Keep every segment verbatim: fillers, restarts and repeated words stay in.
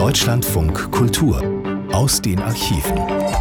Deutschlandfunk Kultur aus den Archiven.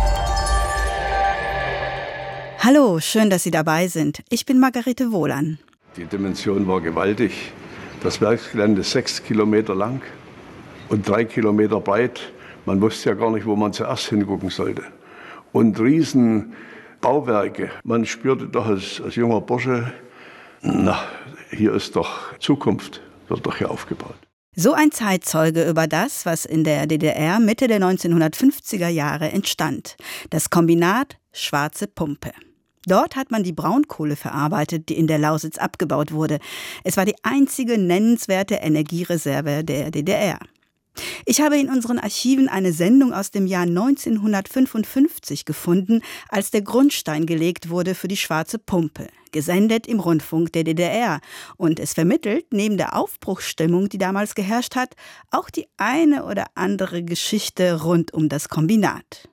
Hallo, schön, dass Sie dabei sind. Ich bin Margarete Wohlan. Die Dimension war gewaltig. Das Werksgelände ist sechs Kilometer lang und drei Kilometer breit. Man wusste ja gar nicht, wo man zuerst hingucken sollte. Und riesen Bauwerke. Man spürte doch als, als junger Bursche, na, hier ist doch Zukunft, wird doch hier aufgebaut. So ein Zeitzeuge über das, was in der D D R Mitte der neunzehnhundertfünfziger Jahre entstand. Das Kombinat Schwarze Pumpe. Dort hat man die Braunkohle verarbeitet, die in der Lausitz abgebaut wurde. Es war die einzige nennenswerte Energiereserve der D D R. Ich habe in unseren Archiven eine Sendung aus dem Jahr neunzehnhundertfünfundfünfzig gefunden, als der Grundstein gelegt wurde für die Schwarze Pumpe, gesendet im Rundfunk der D D R. Und es vermittelt, neben der Aufbruchsstimmung, die damals geherrscht hat, auch die eine oder andere Geschichte rund um das Kombinat.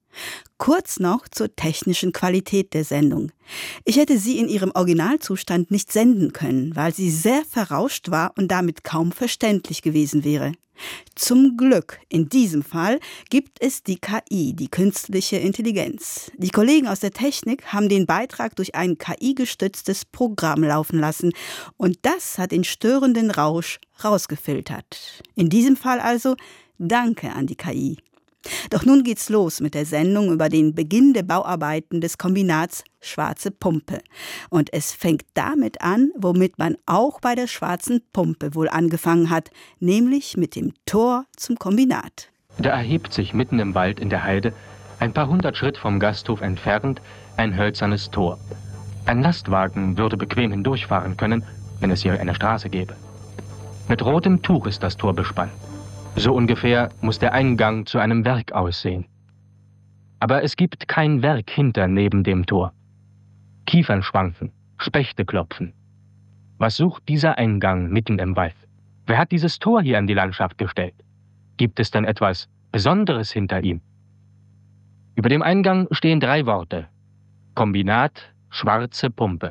Kurz noch zur technischen Qualität der Sendung. Ich hätte sie in ihrem Originalzustand nicht senden können, weil sie sehr verrauscht war und damit kaum verständlich gewesen wäre. Zum Glück, in diesem Fall, gibt es die K I, die künstliche Intelligenz. Die Kollegen aus der Technik haben den Beitrag durch ein K I-gestütztes Programm laufen lassen und das hat den störenden Rausch rausgefiltert. In diesem Fall also Danke an die K I. Doch nun geht's los mit der Sendung über den Beginn der Bauarbeiten des Kombinats Schwarze Pumpe. Und es fängt damit an, womit man auch bei der Schwarzen Pumpe wohl angefangen hat, nämlich mit dem Tor zum Kombinat. Da erhebt sich mitten im Wald in der Heide, ein paar hundert Schritt vom Gasthof entfernt, ein hölzernes Tor. Ein Lastwagen würde bequem hindurchfahren können, wenn es hier eine Straße gäbe. Mit rotem Tuch ist das Tor bespannt. So ungefähr muss der Eingang zu einem Werk aussehen. Aber es gibt kein Werk hinter neben dem Tor. Kiefern schwanken, Spechte klopfen. Was sucht dieser Eingang mitten im Wald? Wer hat dieses Tor hier in die Landschaft gestellt? Gibt es denn etwas Besonderes hinter ihm? Über dem Eingang stehen drei Worte. Kombinat Schwarze Pumpe.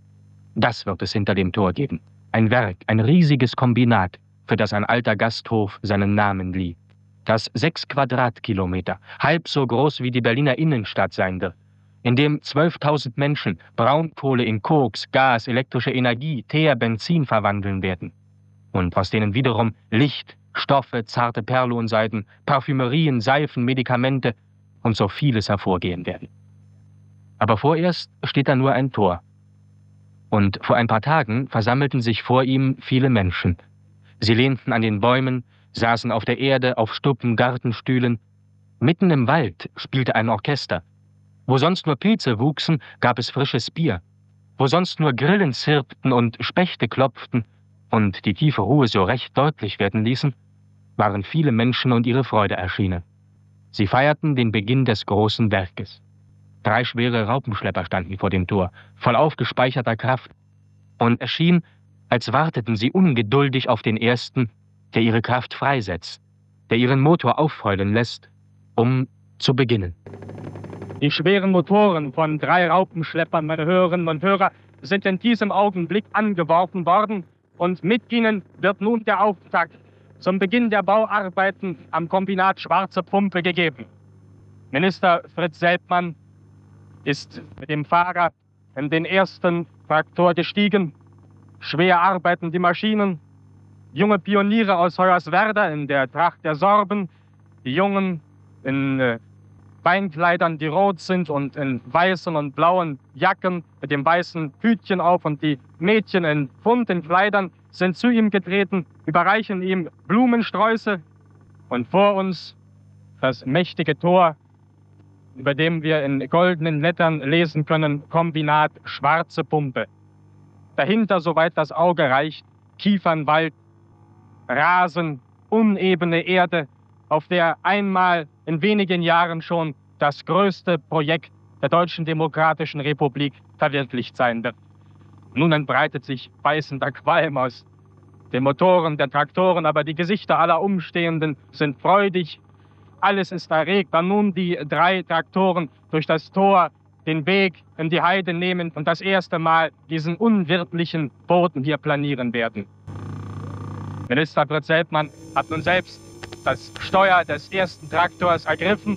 Das wird es hinter dem Tor geben. Ein Werk, ein riesiges Kombinat, für das ein alter Gasthof seinen Namen lieh. Das sechs Quadratkilometer, halb so groß wie die Berliner Innenstadt sein wird, in dem zwölftausend Menschen Braunkohle in Koks, Gas, elektrische Energie, Teer, Benzin verwandeln werden. Und aus denen wiederum Licht, Stoffe, zarte Perlonseiden, Parfümerien, Seifen, Medikamente und so vieles hervorgehen werden. Aber vorerst steht da nur ein Tor. Und vor ein paar Tagen versammelten sich vor ihm viele Menschen. Sie lehnten an den Bäumen, saßen auf der Erde, auf Stuppen, Gartenstühlen. Mitten im Wald spielte ein Orchester. Wo sonst nur Pilze wuchsen, gab es frisches Bier. Wo sonst nur Grillen zirpten und Spechte klopften und die tiefe Ruhe so recht deutlich werden ließen, waren viele Menschen und ihre Freude erschienen. Sie feierten den Beginn des großen Werkes. Drei schwere Raupenschlepper standen vor dem Tor, voll aufgespeicherter Kraft. Und es schien, als warteten sie ungeduldig auf den Ersten, der ihre Kraft freisetzt, der ihren Motor aufheulen lässt, um zu beginnen. Die schweren Motoren von drei Raupenschleppern, meine Hörerinnen und Hörer, sind in diesem Augenblick angeworfen worden und mit ihnen wird nun der Auftakt zum Beginn der Bauarbeiten am Kombinat Schwarze Pumpe gegeben. Minister Fritz Selbmann ist mit dem Fahrer in den ersten Traktor gestiegen. Schwer arbeiten die Maschinen. Junge Pioniere aus Hoyerswerda in der Tracht der Sorben. Die Jungen in äh, Beinkleidern, die rot sind und in weißen und blauen Jacken mit dem weißen Hütchen auf. Und die Mädchen in bunten Kleidern sind zu ihm getreten, überreichen ihm Blumensträuße. Und vor uns das mächtige Tor, über dem wir in goldenen Lettern lesen können, Kombinat Schwarze Pumpe. Dahinter, soweit das Auge reicht, Kiefernwald, Rasen, unebene Erde, auf der einmal in wenigen Jahren schon das größte Projekt der Deutschen Demokratischen Republik verwirklicht sein wird. Nun entbreitet sich beißender Qualm aus den Motoren der Traktoren, aber die Gesichter aller Umstehenden sind freudig. Alles ist erregt, da nun die drei Traktoren durch das Tor den Weg in die Heide nehmen und das erste Mal diesen unwirtlichen Boden hier planieren werden. Minister Fritz Selbmann hat nun selbst das Steuer des ersten Traktors ergriffen.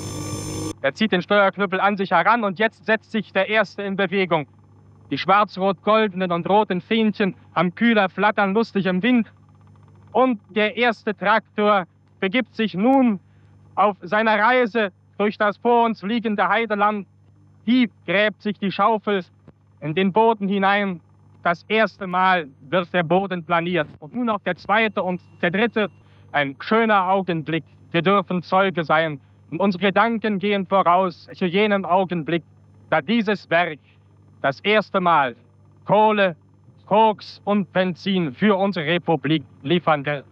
Er zieht den Steuerknüppel an sich heran und jetzt setzt sich der erste in Bewegung. Die schwarz-rot-goldenen und roten Fähnchen am Kühler flattern lustig im Wind. Und der erste Traktor begibt sich nun auf seiner Reise durch das vor uns liegende Heideland. Tief gräbt sich die Schaufel in den Boden hinein. Das erste Mal wird der Boden planiert. Und nun auch der zweite und der dritte. Ein schöner Augenblick. Wir dürfen Zeuge sein. Und unsere Gedanken gehen voraus zu jenem Augenblick, da dieses Werk das erste Mal Kohle, Koks und Benzin für unsere Republik liefern wird.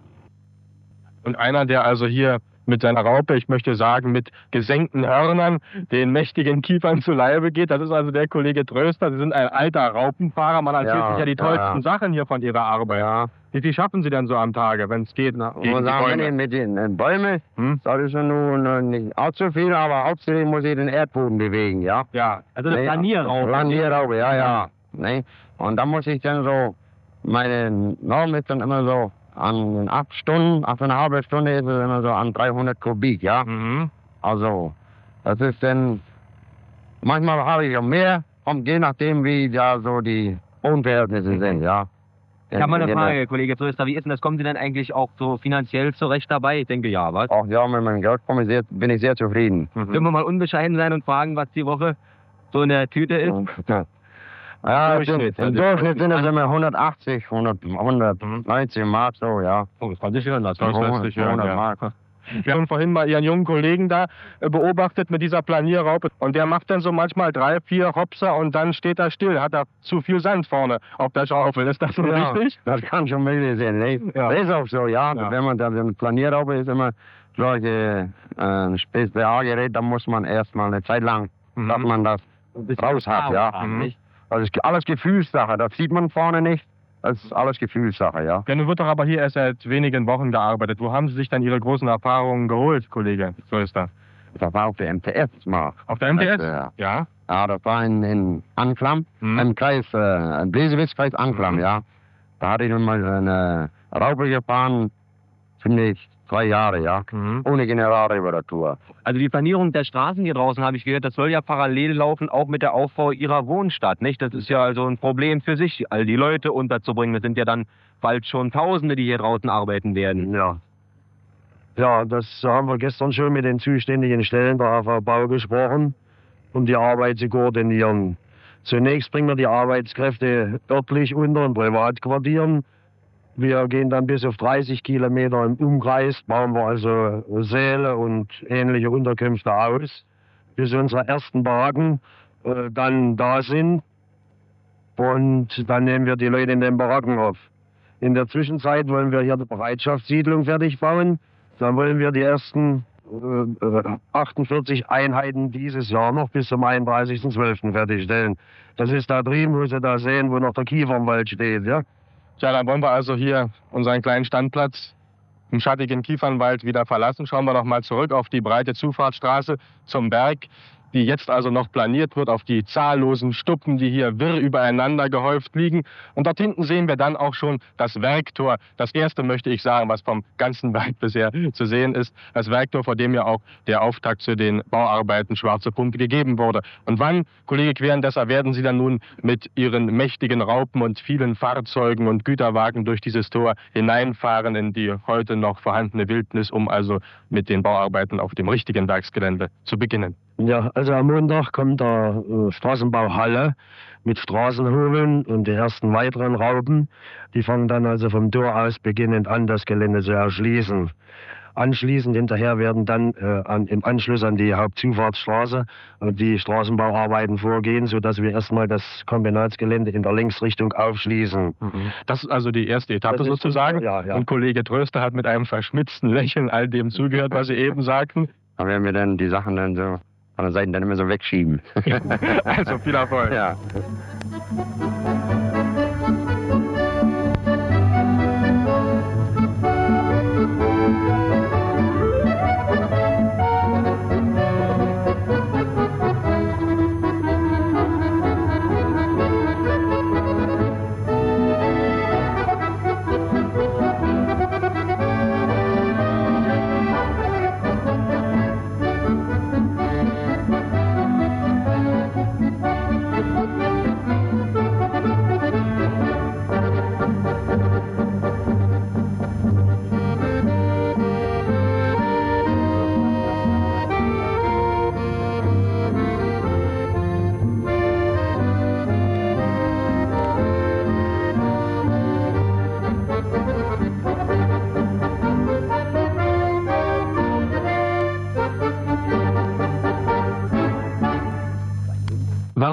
Und einer, der also hier mit seiner Raupe, ich möchte sagen, mit gesenkten Hörnern, den mächtigen Kiefern zu Leibe geht. Das ist also der Kollege Tröster. Sie sind ein alter Raupenfahrer. Man erzählt Ja, sich ja die tollsten ja, ja. Sachen hier von Ihrer Arbeit. Ja. Wie viel schaffen Sie denn so am Tage, wenn es geht? Na, gegen und die sagen wir Bäume? nicht mit den äh, Bäumen, Hm? das ist ja nun äh, nicht allzu viel, aber hauptsächlich muss ich den Erdboden bewegen, ja. Ja, Also Nee, Planierraupe, ja, ja. Nee. Und da muss ich dann so, meine Norm ist dann immer so, an acht Stunden, achteinhalb Stunden ist es immer so an dreihundert Kubik, ja. Mhm. Also, das ist dann, manchmal habe ich auch mehr, kommt je nachdem, wie da so die Bodenverhältnisse sind, ja. Ich habe mal eine Ja, Frage, Kollege Tröster, wie ist denn das? Kommen Sie denn eigentlich auch so finanziell zurecht dabei? Ich denke ja, was? Auch ja, mit meinem Geld komme ich sehr, bin ich sehr zufrieden. Können wir mal unbescheiden sein und fragen, was die Woche so in der Tüte ist? Ja, ja im Durchschnitt, Durchschnitt, im also- Durchschnitt sind es immer hundertachtzig, hundert, hundertneunzig Mark, so, ja. Oh, das kann sich hören lassen. Das lässt hundert, sich hören, hundert ja. Mark. Wir haben vorhin mal Ihren jungen Kollegen da äh, beobachtet mit dieser Planierraupe. Und der macht dann so manchmal drei, vier Hopser und dann steht er still. Hat er zu viel Sand vorne auf der Schaufel. Ist das so Ja, richtig? das kann schon möglich sein. Nee, Ja. Das ist auch so, ja. Ja. Wenn man da eine Planierraupe ist, immer solche äh, Spezialgerät, da muss man erstmal eine Zeit lang, Mhm. dass man das raus hat, ja. haben, nicht? Das ist alles Gefühlssache, das sieht man vorne nicht. Das ist alles Gefühlssache, ja. Ja, nun wird doch aber hier erst seit wenigen Wochen gearbeitet. Wo haben Sie sich dann Ihre großen Erfahrungen geholt, Kollege Tröster? Das war auf der M T S mal. Auf der M T S? Ja. Ja. Ja, das war in, in Anklam, Mhm. im Kreis, äh, im Bläsewitz-Kreis Anklam, Mhm. ja. Da hatte ich nun mal eine Raupe gefahren, ziemlich zwei Jahre, ja. Mhm. Ohne Generalreparatur. Also die Planierung der Straßen hier draußen, habe ich gehört, das soll ja parallel laufen, auch mit der Aufbau Ihrer Wohnstadt, nicht? Das ist ja also ein Problem für sich, all die Leute unterzubringen. Das sind ja dann bald schon Tausende, die hier draußen arbeiten werden. Ja. Ja, das haben wir gestern schon mit den zuständigen Stellen der A V Bau gesprochen, um die Arbeit zu koordinieren. Zunächst bringen wir die Arbeitskräfte örtlich unter in Privatquartieren. Wir gehen dann bis auf dreißig Kilometer im Umkreis, bauen wir also Säle und ähnliche Unterkünfte aus, bis unsere ersten Baracken äh, dann da sind. Und dann nehmen wir die Leute in den Baracken auf. In der Zwischenzeit wollen wir hier die Bereitschaftssiedlung fertig bauen. Dann wollen wir die ersten äh, achtundvierzig Einheiten dieses Jahr noch bis zum einunddreißigsten zwölften fertigstellen. Das ist da drüben, wo Sie da sehen, wo noch der Kiefernwald steht, ja. Tja, dann wollen wir also hier unseren kleinen Standplatz im schattigen Kiefernwald wieder verlassen. Schauen wir noch mal zurück auf die breite Zufahrtsstraße zum Berg, die jetzt also noch planiert wird, auf die zahllosen Stuppen, die hier wirr übereinander gehäuft liegen. Und dort hinten sehen wir dann auch schon das Werktor. Das erste, möchte ich sagen, was vom ganzen Werk bisher zu sehen ist. Das Werktor, vor dem ja auch der Auftakt zu den Bauarbeiten Schwarze Pumpe gegeben wurde. Und wann, Kollege Querendesser, werden Sie dann nun mit Ihren mächtigen Raupen und vielen Fahrzeugen und Güterwagen durch dieses Tor hineinfahren in die heute noch vorhandene Wildnis, um also mit den Bauarbeiten auf dem richtigen Werksgelände zu beginnen? Ja, also am Montag kommt der äh, Straßenbau Halle mit Straßenhobeln und die ersten weiteren Raupen. Die fangen dann also vom Tor aus beginnend an, das Gelände zu erschließen. Anschließend hinterher werden dann äh, an, im Anschluss an die Hauptzufahrtsstraße äh, die Straßenbauarbeiten vorgehen, sodass wir erstmal das Kombinatsgelände in der Linksrichtung aufschließen. Das ist also die erste Etappe Das ist- sozusagen. ja, ja. Und Kollege Tröster hat mit einem verschmitzten Lächeln all dem zugehört, was Sie eben sagten. Da werden wir dann die Sachen dann so von der Seite dann immer so wegschieben. Also viel Erfolg. Ja.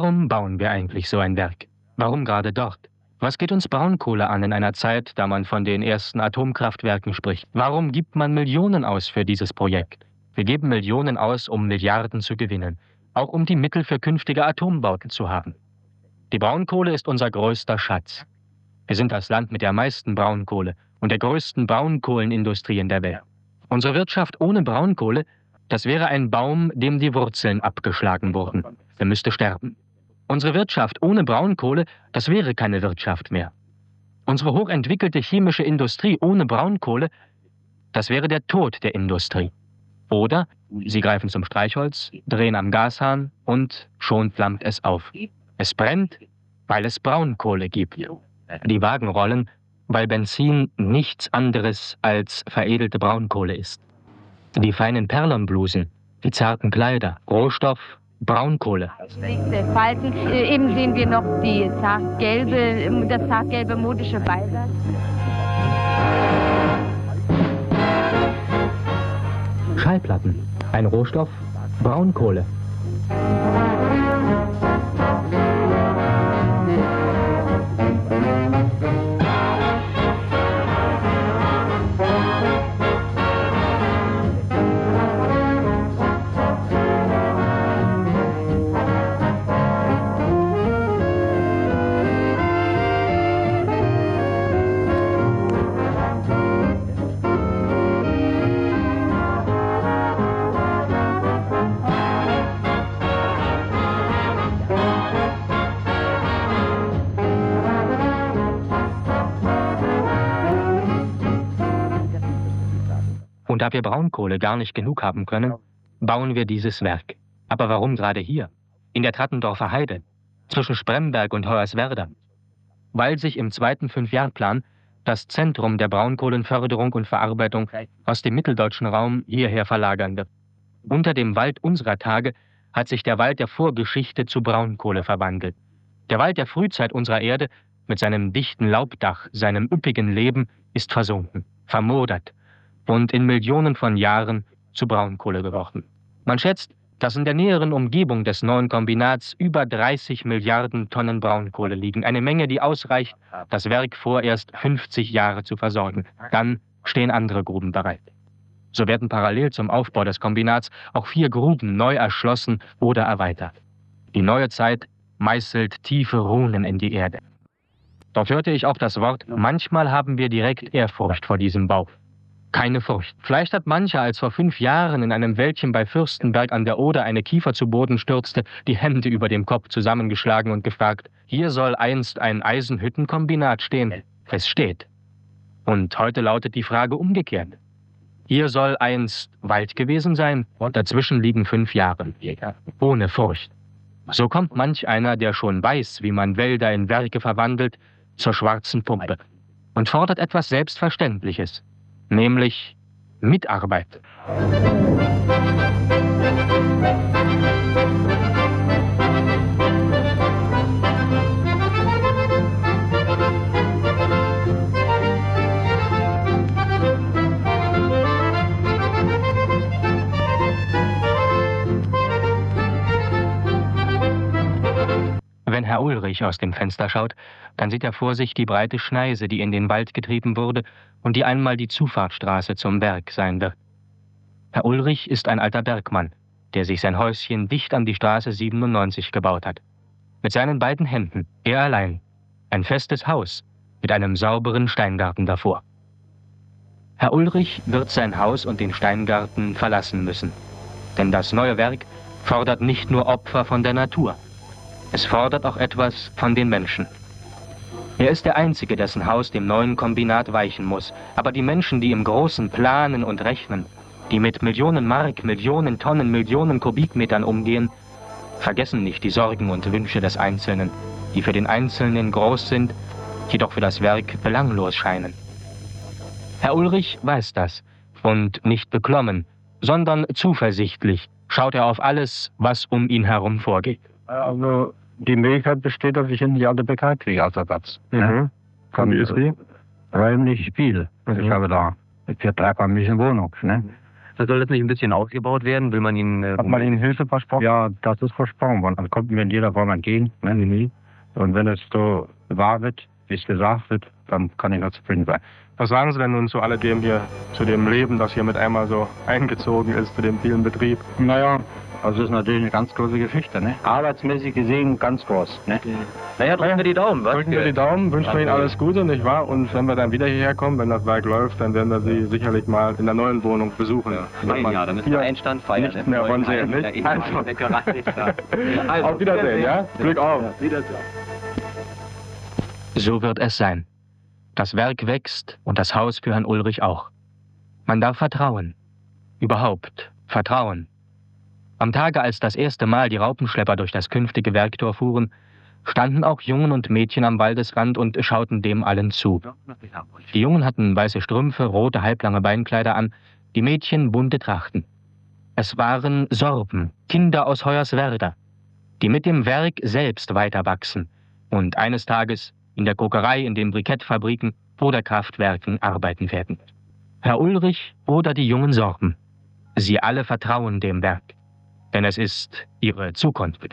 Warum bauen wir eigentlich so ein Werk? Warum gerade dort? Was geht uns Braunkohle an in einer Zeit, da man von den ersten Atomkraftwerken spricht? Warum gibt man Millionen aus für dieses Projekt? Wir geben Millionen aus, um Milliarden zu gewinnen, auch um die Mittel für künftige Atombauten zu haben. Die Braunkohle ist unser größter Schatz. Wir sind das Land mit der meisten Braunkohle und der größten Braunkohlenindustrie in der Welt. Unsere Wirtschaft ohne Braunkohle, das wäre ein Baum, dem die Wurzeln abgeschlagen wurden. Er müsste sterben. Unsere Wirtschaft ohne Braunkohle, das wäre keine Wirtschaft mehr. Unsere hochentwickelte chemische Industrie ohne Braunkohle, das wäre der Tod der Industrie. Oder Sie greifen zum Streichholz, drehen am Gashahn und schon flammt es auf. Es brennt, weil es Braunkohle gibt. Die Wagen rollen, weil Benzin nichts anderes als veredelte Braunkohle ist. Die feinen Perlenblusen, die zarten Kleider, Rohstoff, Braunkohle. Linke Falten. Eben sehen wir noch die zartgelbe, das zartgelbe modische Beiwerk. Schallplatten, ein Rohstoff, Braunkohle. Und da wir Braunkohle gar nicht genug haben können, bauen wir dieses Werk. Aber warum gerade hier? In der Trattendorfer Heide, zwischen Spremberg und Hoyerswerda? Weil sich im zweiten Fünfjahrplan das Zentrum der Braunkohlenförderung und Verarbeitung aus dem mitteldeutschen Raum hierher verlagern wird. Unter dem Wald unserer Tage hat sich der Wald der Vorgeschichte zu Braunkohle verwandelt. Der Wald der Frühzeit unserer Erde mit seinem dichten Laubdach, seinem üppigen Leben ist versunken, vermodert und in Millionen von Jahren zu Braunkohle geworden. Man schätzt, dass in der näheren Umgebung des neuen Kombinats über dreißig Milliarden Tonnen Braunkohle liegen. Eine Menge, die ausreicht, das Werk vorerst fünfzig Jahre zu versorgen. Dann stehen andere Gruben bereit. So werden parallel zum Aufbau des Kombinats auch vier Gruben neu erschlossen oder erweitert. Die neue Zeit meißelt tiefe Runen in die Erde. Dort hörte ich auch das Wort, manchmal haben wir direkt Ehrfurcht vor diesem Bau. Keine Furcht. Vielleicht hat mancher, als vor fünf Jahren in einem Wäldchen bei Fürstenberg an der Oder eine Kiefer zu Boden stürzte, die Hände über dem Kopf zusammengeschlagen und gefragt, hier soll einst ein Eisenhüttenkombinat stehen. Es steht. Und heute lautet die Frage umgekehrt. Hier soll einst Wald gewesen sein, und dazwischen liegen fünf Jahre. Ohne Furcht. So kommt manch einer, der schon weiß, wie man Wälder in Werke verwandelt, zur schwarzen Pumpe und fordert etwas Selbstverständliches. Nämlich Mitarbeit. Wenn Herr Ulrich aus dem Fenster schaut, dann sieht er vor sich die breite Schneise, die in den Wald getrieben wurde und die einmal die Zufahrtsstraße zum Werk sein wird. Herr Ulrich ist ein alter Bergmann, der sich sein Häuschen dicht an die Straße siebenundneunzig gebaut hat. Mit seinen beiden Händen, er allein, ein festes Haus mit einem sauberen Steingarten davor. Herr Ulrich wird sein Haus und den Steingarten verlassen müssen, denn das neue Werk fordert nicht nur Opfer von der Natur. Es fordert auch etwas von den Menschen. Er ist der Einzige, dessen Haus dem neuen Kombinat weichen muss. Aber die Menschen, die im Großen planen und rechnen, die mit Millionen Mark, Millionen Tonnen, Millionen Kubikmetern umgehen, vergessen nicht die Sorgen und Wünsche des Einzelnen, die für den Einzelnen groß sind, jedoch für das Werk belanglos scheinen. Herr Ulrich weiß das und nicht beklommen, sondern zuversichtlich schaut er auf alles, was um ihn herum vorgeht. Also die Möglichkeit besteht, dass ich ein Jahr der Bäckerei kriege als Ersatz. Mhm. Wie ist die? Räumlich viel. Mhm. Ich habe da für drei Familien Wohnung. Ne? Soll das nicht ein bisschen ausgebaut werden? Will man Ihnen... Äh, Hat man Ihnen Hilfe versprochen? Ja, das ist versprochen worden. Also kommt mir in jeder Form entgegen, wenn Sie nie. Und wenn es so wahr wird, wie es gesagt wird, dann kann ich nur zufrieden sein. Was sagen Sie denn nun zu alledem hier, zu dem Leben, das hier mit einmal so eingezogen ist, zu dem vielen Betrieb? Naja, also das ist natürlich eine ganz große Geschichte, ne? Arbeitsmäßig gesehen ganz groß, ne? Naja, drücken wir die Daumen, was? Drücken wir die Daumen, wünschen wir Ihnen alles Gute, nicht wahr? Und wenn wir dann wieder hierher kommen, wenn das Werk läuft, dann werden wir Sie sicherlich mal in der neuen Wohnung besuchen. Ja, Nein, ja, dann müssen wir Einstand feiern. Nicht mehr von sehen, nicht? Also. Also. Auf Wiedersehen, ja? Glück auf. Ja, Wiedersehen. So wird es sein. Das Werk wächst und das Haus für Herrn Ulrich auch. Man darf vertrauen. Überhaupt vertrauen. Am Tage, als das erste Mal die Raupenschlepper durch das künftige Werktor fuhren, standen auch Jungen und Mädchen am Waldesrand und schauten dem allen zu. Die Jungen hatten weiße Strümpfe, rote halblange Beinkleider an, die Mädchen bunte Trachten. Es waren Sorben, Kinder aus Hoyerswerda, die mit dem Werk selbst weiter wachsen und eines Tages in der Kokerei, in den Brikettfabriken oder Kraftwerken arbeiten werden. Herr Ulrich oder die jungen Sorben, sie alle vertrauen dem Werk, denn es ist ihre Zukunft.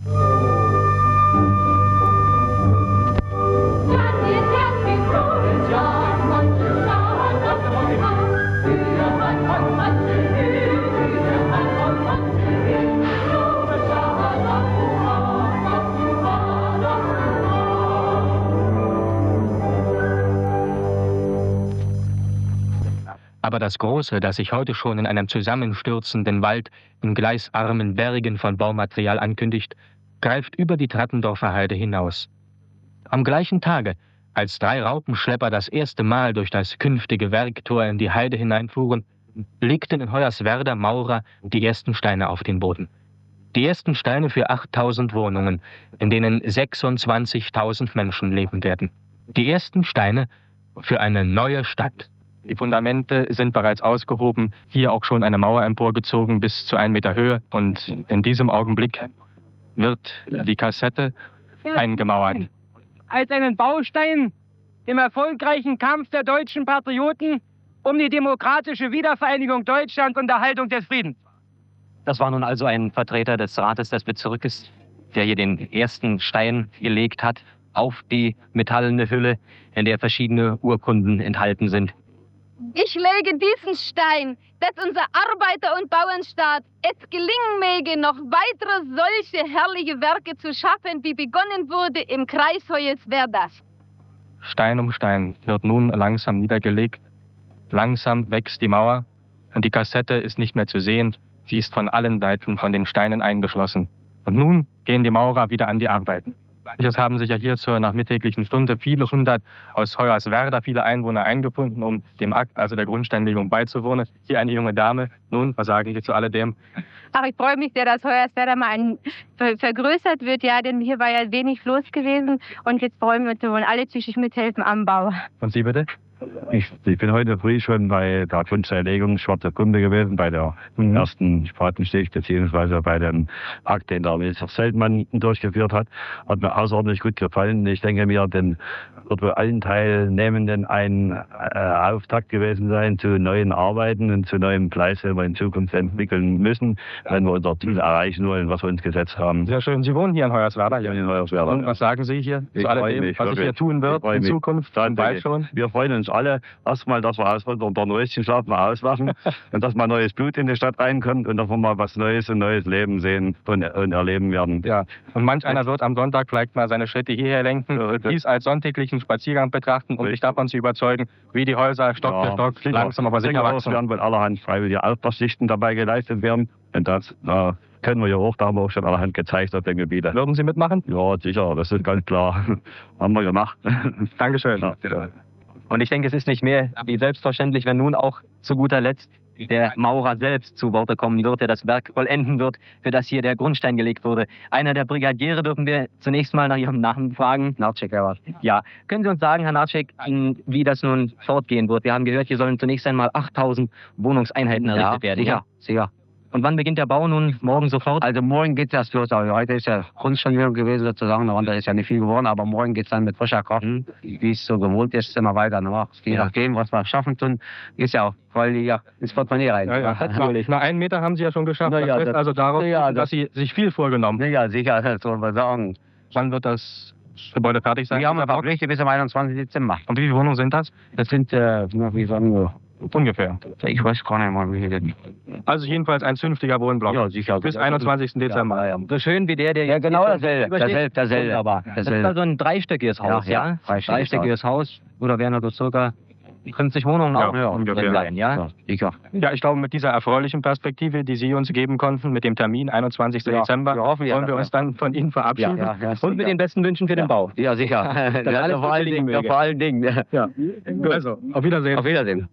Aber das Große, das sich heute schon in einem zusammenstürzenden Wald in gleisarmen Bergen von Baumaterial ankündigt, greift über die Trattendorfer Heide hinaus. Am gleichen Tage, als drei Raupenschlepper das erste Mal durch das künftige Werktor in die Heide hineinfuhren, legten in Hoyerswerda Maurer die ersten Steine auf den Boden. Die ersten Steine für achttausend Wohnungen, in denen sechsundzwanzigtausend Menschen leben werden. Die ersten Steine für eine neue Stadt. Die Fundamente sind bereits ausgehoben, hier auch schon eine Mauer emporgezogen bis zu einem Meter Höhe. Und in diesem Augenblick wird die Kassette eingemauert. Als einen Baustein im erfolgreichen Kampf der deutschen Patrioten um die demokratische Wiedervereinigung Deutschlands und Erhaltung des Friedens. Das war nun also ein Vertreter des Rates des Bezirkes, der hier den ersten Stein gelegt hat auf die metallene Hülle, in der verschiedene Urkunden enthalten sind. Ich lege diesen Stein, dass unser Arbeiter- und Bauernstaat es gelingen möge, noch weitere solche herrliche Werke zu schaffen, wie begonnen wurde im Kreis Hoyerswerda. Stein um Stein wird nun langsam niedergelegt. Langsam wächst die Mauer und die Kassette ist nicht mehr zu sehen. Sie ist von allen Seiten von den Steinen eingeschlossen. Und nun gehen die Maurer wieder an die Arbeit. Es haben sich ja hier zur nachmittäglichen Stunde viele hundert aus Hoyerswerda, viele Einwohner eingefunden, um dem Akt, also der Grundsteinlegung, beizuwohnen. Hier eine junge Dame. Nun, was sagen Sie zu alledem? Ach, ich freue mich sehr, dass Hoyerswerda mal ein, ver, vergrößert wird, ja, denn hier war ja wenig los gewesen. Und jetzt freuen wir uns, wir wollen alle psychisch mithelfen am Bau. Und Sie bitte? Ich, ich bin heute früh schon bei der Grundsteinlegung Schwarze Pumpe gewesen, bei der mhm. ersten Spatenstich, beziehungsweise bei dem Akt, den der Minister Zeltmann durchgeführt hat. Hat mir außerordentlich gut gefallen. Ich denke mir, denn wird für allen Teilnehmenden ein äh, Auftakt gewesen sein zu neuen Arbeiten und zu neuem Fleiß, den wir in Zukunft entwickeln müssen, wenn wir unser Ziel erreichen wollen, was wir uns gesetzt haben. Sehr schön. Sie wohnen hier in Hoyerswerda? Ja, in Hoyerswerda. Und was sagen Sie hier ich zu alledem, mich, was sich hier tun wird in mich. Zukunft? Dann bald schon. Wir freuen uns alle erstmal, dass wir aus unserem Dornröschenschlaf mal auswachen und dass mal neues Blut in die Stadt reinkommt und dass wir mal was Neues und neues Leben sehen und, und erleben werden. Ja, und manch einer wird am Sonntag vielleicht mal seine Schritte hierher lenken, ja, dies als sonntäglichen Spaziergang betrachten, um sich davon zu überzeugen, wie die Häuser Stock ja, für Stock sicher, langsam aber sicher wachsen. Es werden wohl allerhand freiwillige Aufbausschichten dabei geleistet werden und das na, können wir ja auch, da haben wir auch schon allerhand gezeigt auf den Gebieten. Würden Sie mitmachen? Ja, sicher, das ist ganz klar. Haben wir gemacht. Dankeschön. Ja. Und ich denke, es ist nicht mehr wie selbstverständlich, wenn nun auch zu guter Letzt der Maurer selbst zu Worte kommen wird, der das Werk vollenden wird, für das hier der Grundstein gelegt wurde. Einer der Brigadiere dürfen wir zunächst mal nach Ihrem Namen fragen. Narcek, ja. Ja. Können Sie uns sagen, Herr Narcek, wie das nun fortgehen wird? Wir haben gehört, hier sollen zunächst einmal achttausend Wohnungseinheiten errichtet ja, werden. Sicher, sicher. Und wann beginnt der Bau nun? Morgen sofort? Also morgen geht es erst los. Also heute ist ja Grundstandierung gewesen sozusagen, da ist ja nicht viel geworden, aber morgen geht es dann mit frischer Kraft, mhm. wie es so gewohnt ist, immer weiter nach. Je ja. nachdem, was wir schaffen tun, ist ja auch voll ja, ins Portemonnaie rein. Ja, ja, natürlich. Na, einen Meter haben Sie ja schon geschafft. Na, ja, das das, also darauf, ja, dass das, Sie sich viel vorgenommen haben. Ja, sicher, das soll man sagen. Wann wird das Gebäude fertig sein? Wir haben aber richtig bis am einundzwanzigsten Dezember. Und wie viele Wohnungen sind das? Das sind, äh, wie sagen wir, ungefähr. Ich weiß gar nicht mal, wie viel. Also jedenfalls ein zünftiger Wohnblock. Ja, sicher. Bis einundzwanzigsten Dezember. Ja, ja. So schön wie der, der ja, genau dasselbe. Dasselbe, dasselbe. Aber das ist also ein dreistöckiges Haus, ja? ja? Dreistöckiges, dreistöckiges Haus. Oder wären da so circa fünfzig Wohnungen ja, auch ja, ungefähr. Sein, ja? Ja, ja, ich glaube, mit dieser erfreulichen Perspektive, die Sie uns geben konnten, mit dem Termin einundzwanzigsten Ja, Dezember, wir hoffen, ja, wollen wir uns dann von Ihnen verabschieden. Ja, ja, ja, und mit den besten Wünschen für den Bau. Ja, sicher. Das alles vor, allen Dingen, ja, vor allen Dingen. Ja. Also, auf Wiedersehen. Auf Wiedersehen.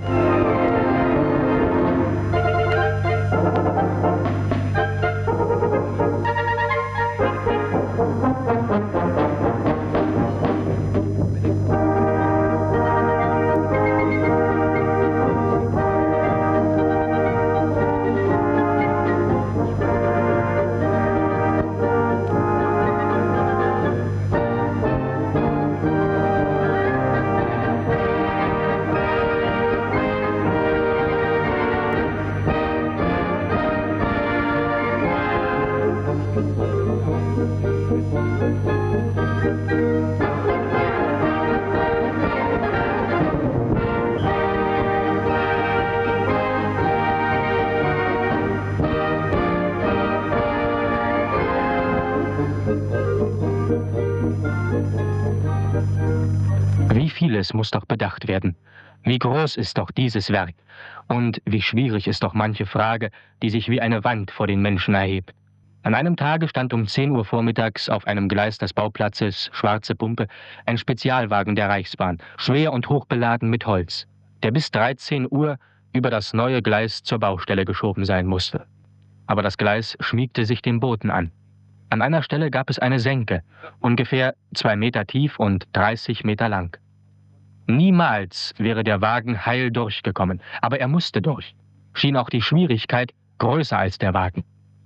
Wie vieles muss doch bedacht werden. Wie groß ist doch dieses Werk. Und wie schwierig ist doch manche Frage, die sich wie eine Wand vor den Menschen erhebt. An einem Tage stand um zehn Uhr vormittags auf einem Gleis des Bauplatzes Schwarze Pumpe ein Spezialwagen der Reichsbahn, schwer und hochbeladen mit Holz, der bis dreizehn Uhr über das neue Gleis zur Baustelle geschoben sein musste. Aber das Gleis schmiegte sich dem Boden an. An einer Stelle gab es eine Senke, ungefähr zwei Meter tief und dreißig Meter lang. Niemals wäre der Wagen heil durchgekommen, aber er musste durch. Schien auch die Schwierigkeit größer als der Wagen.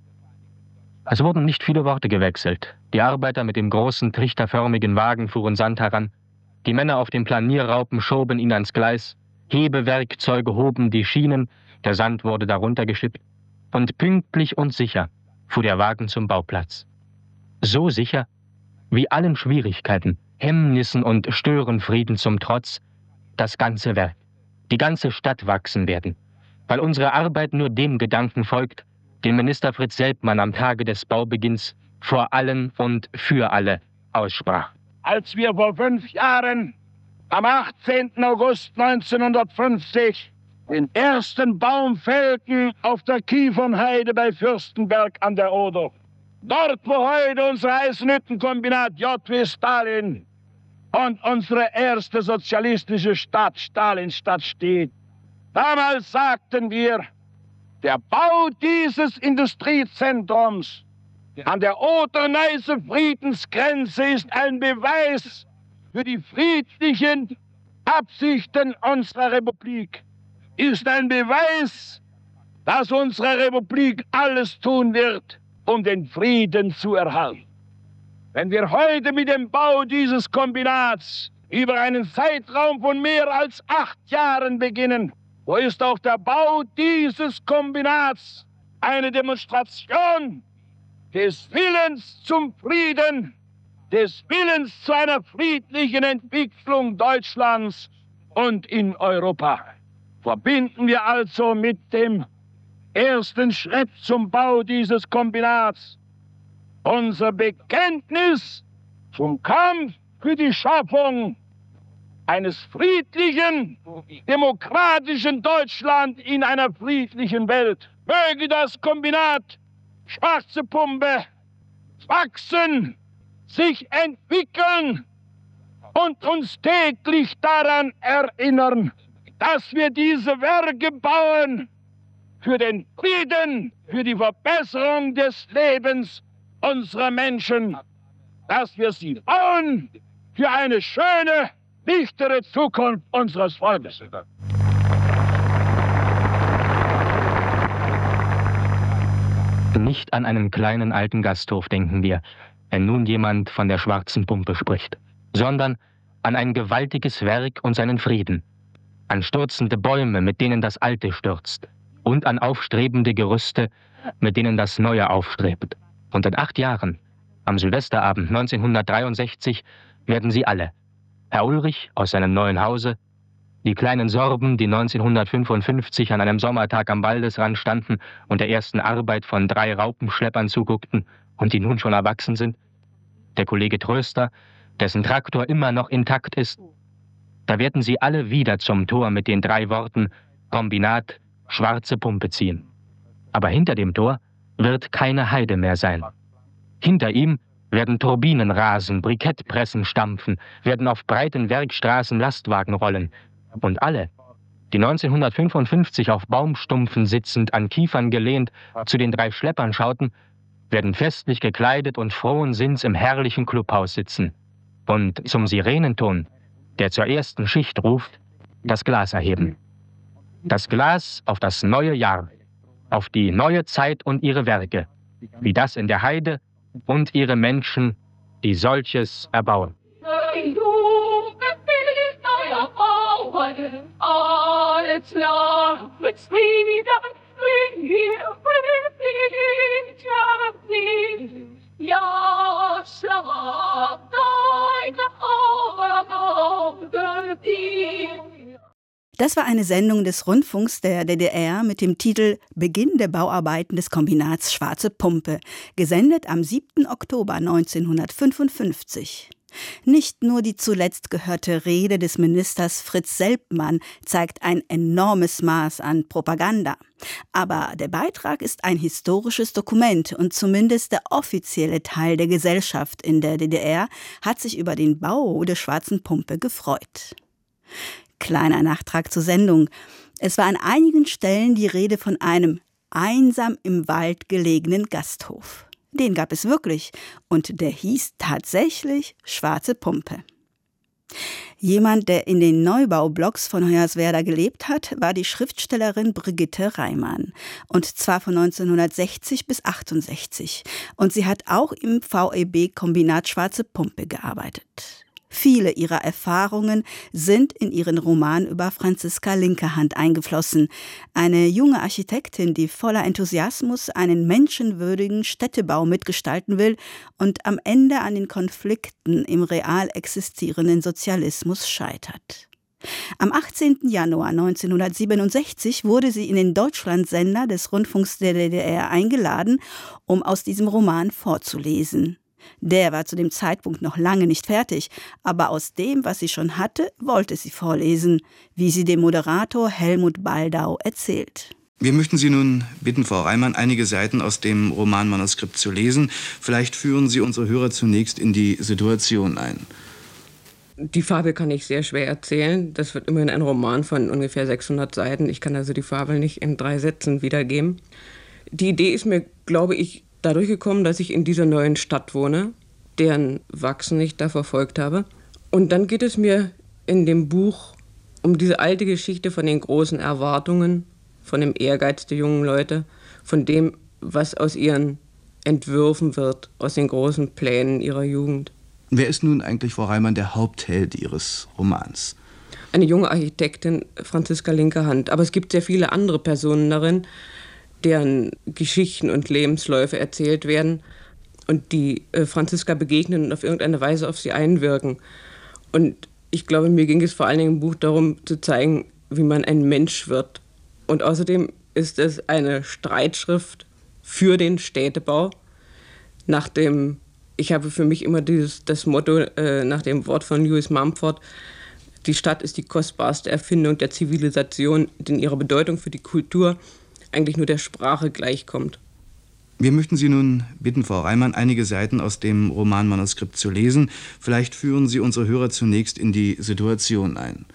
Es wurden nicht viele Worte gewechselt. Die Arbeiter mit dem großen, trichterförmigen Wagen fuhren Sand heran. Die Männer auf den Planierraupen schoben ihn ans Gleis. Hebewerkzeuge hoben die Schienen. Der Sand wurde darunter geschippt. Und pünktlich und sicher fuhr der Wagen zum Bauplatz. So sicher, wie allen Schwierigkeiten, Hemmnissen und Störenfrieden zum Trotz, das ganze Werk, die ganze Stadt wachsen werden, weil unsere Arbeit nur dem Gedanken folgt, den Minister Fritz Selbmann am Tage des Baubeginns vor allen und für alle aussprach. Als wir vor fünf Jahren, am achtzehnten August neunzehnhundertfünfzig, den ersten Baum fällten auf der Kiefernheide bei Fürstenberg an der Oder, dort, wo heute unser Eisenhüttenkombinat J W Stalin und unsere erste sozialistische Stadt, Stalinstadt, steht. Damals sagten wir, der Bau dieses Industriezentrums an der Oder-Neiße-Friedensgrenze ist ein Beweis für die friedlichen Absichten unserer Republik. Ist ein Beweis, dass unsere Republik alles tun wird, um den Frieden zu erhalten. Wenn wir heute mit dem Bau dieses Kombinats über einen Zeitraum von mehr als acht Jahren beginnen, wo ist auch der Bau dieses Kombinats eine Demonstration des Willens zum Frieden, des Willens zu einer friedlichen Entwicklung Deutschlands und in Europa. Verbinden wir also mit dem ersten Schritt zum Bau dieses Kombinats unser Bekenntnis zum Kampf für die Schaffung eines friedlichen, demokratischen Deutschland in einer friedlichen Welt. Möge das Kombinat Schwarze Pumpe wachsen, sich entwickeln und uns täglich daran erinnern, dass wir diese Werke bauen für den Frieden, für die Verbesserung des Lebens unserer Menschen, dass wir sie bauen für eine schöne, lichtere Zukunft unseres Volkes. Nicht an einen kleinen alten Gasthof denken wir, wenn nun jemand von der Schwarzen Pumpe spricht, sondern an ein gewaltiges Werk und seinen Frieden, an stürzende Bäume, mit denen das Alte stürzt, und an aufstrebende Gerüste, mit denen das Neue aufstrebt. Und in acht Jahren, am Silvesterabend neunzehnhundertdreiundsechzig, werden sie alle, Herr Ulrich aus seinem neuen Hause, die kleinen Sorben, die neunzehnhundertfünfundfünfzig an einem Sommertag am Waldesrand standen und der ersten Arbeit von drei Raupenschleppern zuguckten und die nun schon erwachsen sind, der Kollege Tröster, dessen Traktor immer noch intakt ist, da werden sie alle wieder zum Tor mit den drei Worten Kombinat Schwarze Pumpe ziehen. Aber hinter dem Tor wird keine Heide mehr sein. Hinter ihm werden Turbinen rasen, Brikettpressen stampfen, werden auf breiten Werkstraßen Lastwagen rollen. Und alle, die neunzehnhundertfünfundfünfzig auf Baumstumpfen sitzend, an Kiefern gelehnt, zu den drei Schleppern schauten, werden festlich gekleidet und frohen Sinns im herrlichen Clubhaus sitzen und zum Sirenenton, der zur ersten Schicht ruft, das Glas erheben. Das Glas auf das neue Jahr, auf die neue Zeit und ihre Werke, wie das in der Heide und ihre Menschen, die solches erbauen. Alles Land mit Frieden, Frieden, ja, schlag deine Augen. Das war eine Sendung des Rundfunks der D D R mit dem Titel Beginn der Bauarbeiten des Kombinats Schwarze Pumpe, gesendet am siebten Oktober neunzehnhundertfünfundfünfzig. Nicht nur die zuletzt gehörte Rede des Ministers Fritz Selbmann zeigt ein enormes Maß an Propaganda. Aber der Beitrag ist ein historisches Dokument und zumindest der offizielle Teil der Gesellschaft in der D D R hat sich über den Bau der Schwarzen Pumpe gefreut. Kleiner Nachtrag zur Sendung. Es war an einigen Stellen die Rede von einem einsam im Wald gelegenen Gasthof. Den gab es wirklich und der hieß tatsächlich Schwarze Pumpe. Jemand, der in den Neubaublocks von Hoyerswerda gelebt hat, war die Schriftstellerin Brigitte Reimann. Und zwar von neunzehnhundertsechzig bis achtundsechzig. Und sie hat auch im V E B-Kombinat Schwarze Pumpe gearbeitet. Viele ihrer Erfahrungen sind in ihren Roman über Franziska Linkerhand eingeflossen. Eine junge Architektin, die voller Enthusiasmus einen menschenwürdigen Städtebau mitgestalten will und am Ende an den Konflikten im real existierenden Sozialismus scheitert. Am achtzehnten Januar neunzehnhundertsiebenundsechzig wurde sie in den Deutschlandsender des Rundfunks der D D R eingeladen, um aus diesem Roman vorzulesen. Der war zu dem Zeitpunkt noch lange nicht fertig, aber aus dem, was sie schon hatte, wollte sie vorlesen, wie sie dem Moderator Helmut Baldau erzählt. Wir möchten Sie nun bitten, Frau Reimann, einige Seiten aus dem Romanmanuskript zu lesen. Vielleicht führen Sie unsere Hörer zunächst in die Situation ein. Die Fabel kann ich sehr schwer erzählen. Das wird immerhin ein Roman von ungefähr sechshundert Seiten. Ich kann also die Fabel nicht in drei Sätzen wiedergeben. Die Idee ist mir, glaube ich, dadurch gekommen, dass ich in dieser neuen Stadt wohne, deren Wachsen ich da verfolgt habe. Und dann geht es mir in dem Buch um diese alte Geschichte von den großen Erwartungen, von dem Ehrgeiz der jungen Leute, von dem, was aus ihren Entwürfen wird, aus den großen Plänen ihrer Jugend. Wer ist nun eigentlich, Frau Reimann, der Hauptheld Ihres Romans? Eine junge Architektin, Franziska Linkerhand. Aber es gibt sehr viele andere Personen darin, deren Geschichten und Lebensläufe erzählt werden und die äh, Franziska begegnen und auf irgendeine Weise auf sie einwirken. Und ich glaube, mir ging es vor allen Dingen im Buch darum, zu zeigen, wie man ein Mensch wird. Und außerdem ist es eine Streitschrift für den Städtebau. Nach dem, ich habe für mich immer dieses, das Motto äh, nach dem Wort von Lewis Mumford, die Stadt ist die kostbarste Erfindung der Zivilisation, die in ihrer Bedeutung für die Kultur eigentlich nur der Sprache gleichkommt. Wir möchten Sie nun bitten, Frau Reimann, einige Seiten aus dem Romanmanuskript zu lesen. Vielleicht führen Sie unsere Hörer zunächst in die Situation ein.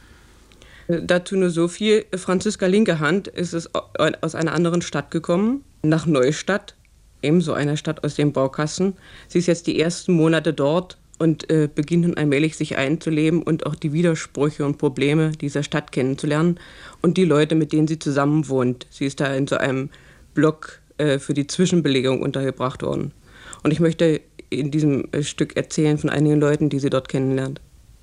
Dazu nur so viel. Franziska Linkerhand ist es aus einer anderen Stadt gekommen, nach Neustadt, ebenso einer Stadt aus dem Baukasten. Sie ist jetzt die ersten Monate dort und äh, beginnt nun allmählich sich einzuleben und auch die Widersprüche und Probleme dieser Stadt kennenzulernen und die Leute, mit denen sie zusammen wohnt. Sie ist da in so einem Block äh, für die Zwischenbelegung untergebracht worden. Und ich möchte in diesem äh, Stück erzählen von einigen Leuten, die sie dort kennenlernt.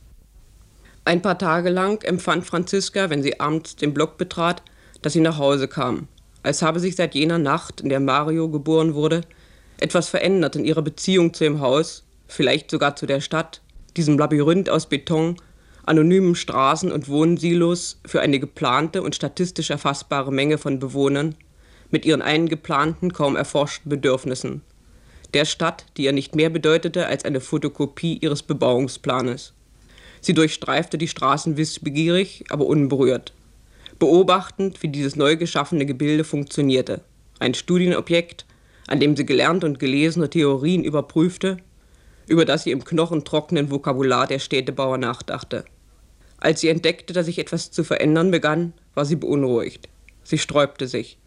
Ein paar Tage lang empfand Franziska, wenn sie abends den Block betrat, dass sie nach Hause kam, als habe sich seit jener Nacht, in der Mario geboren wurde, etwas verändert in ihrer Beziehung zu dem Haus, vielleicht sogar zu der Stadt, diesem Labyrinth aus Beton, anonymen Straßen und Wohnsilos für eine geplante und statistisch erfassbare Menge von Bewohnern mit ihren eingeplanten, kaum erforschten Bedürfnissen. Der Stadt, die ihr nicht mehr bedeutete als eine Fotokopie ihres Bebauungsplanes. Sie durchstreifte die Straßen wissbegierig, aber unberührt, beobachtend, wie dieses neu geschaffene Gebilde funktionierte. Ein Studienobjekt, an dem sie gelernt und gelesene Theorien überprüfte, über das sie im knochentrockenen Vokabular der Städtebauer nachdachte. Als sie entdeckte, dass sich etwas zu verändern begann, war sie beunruhigt. Sie sträubte sich.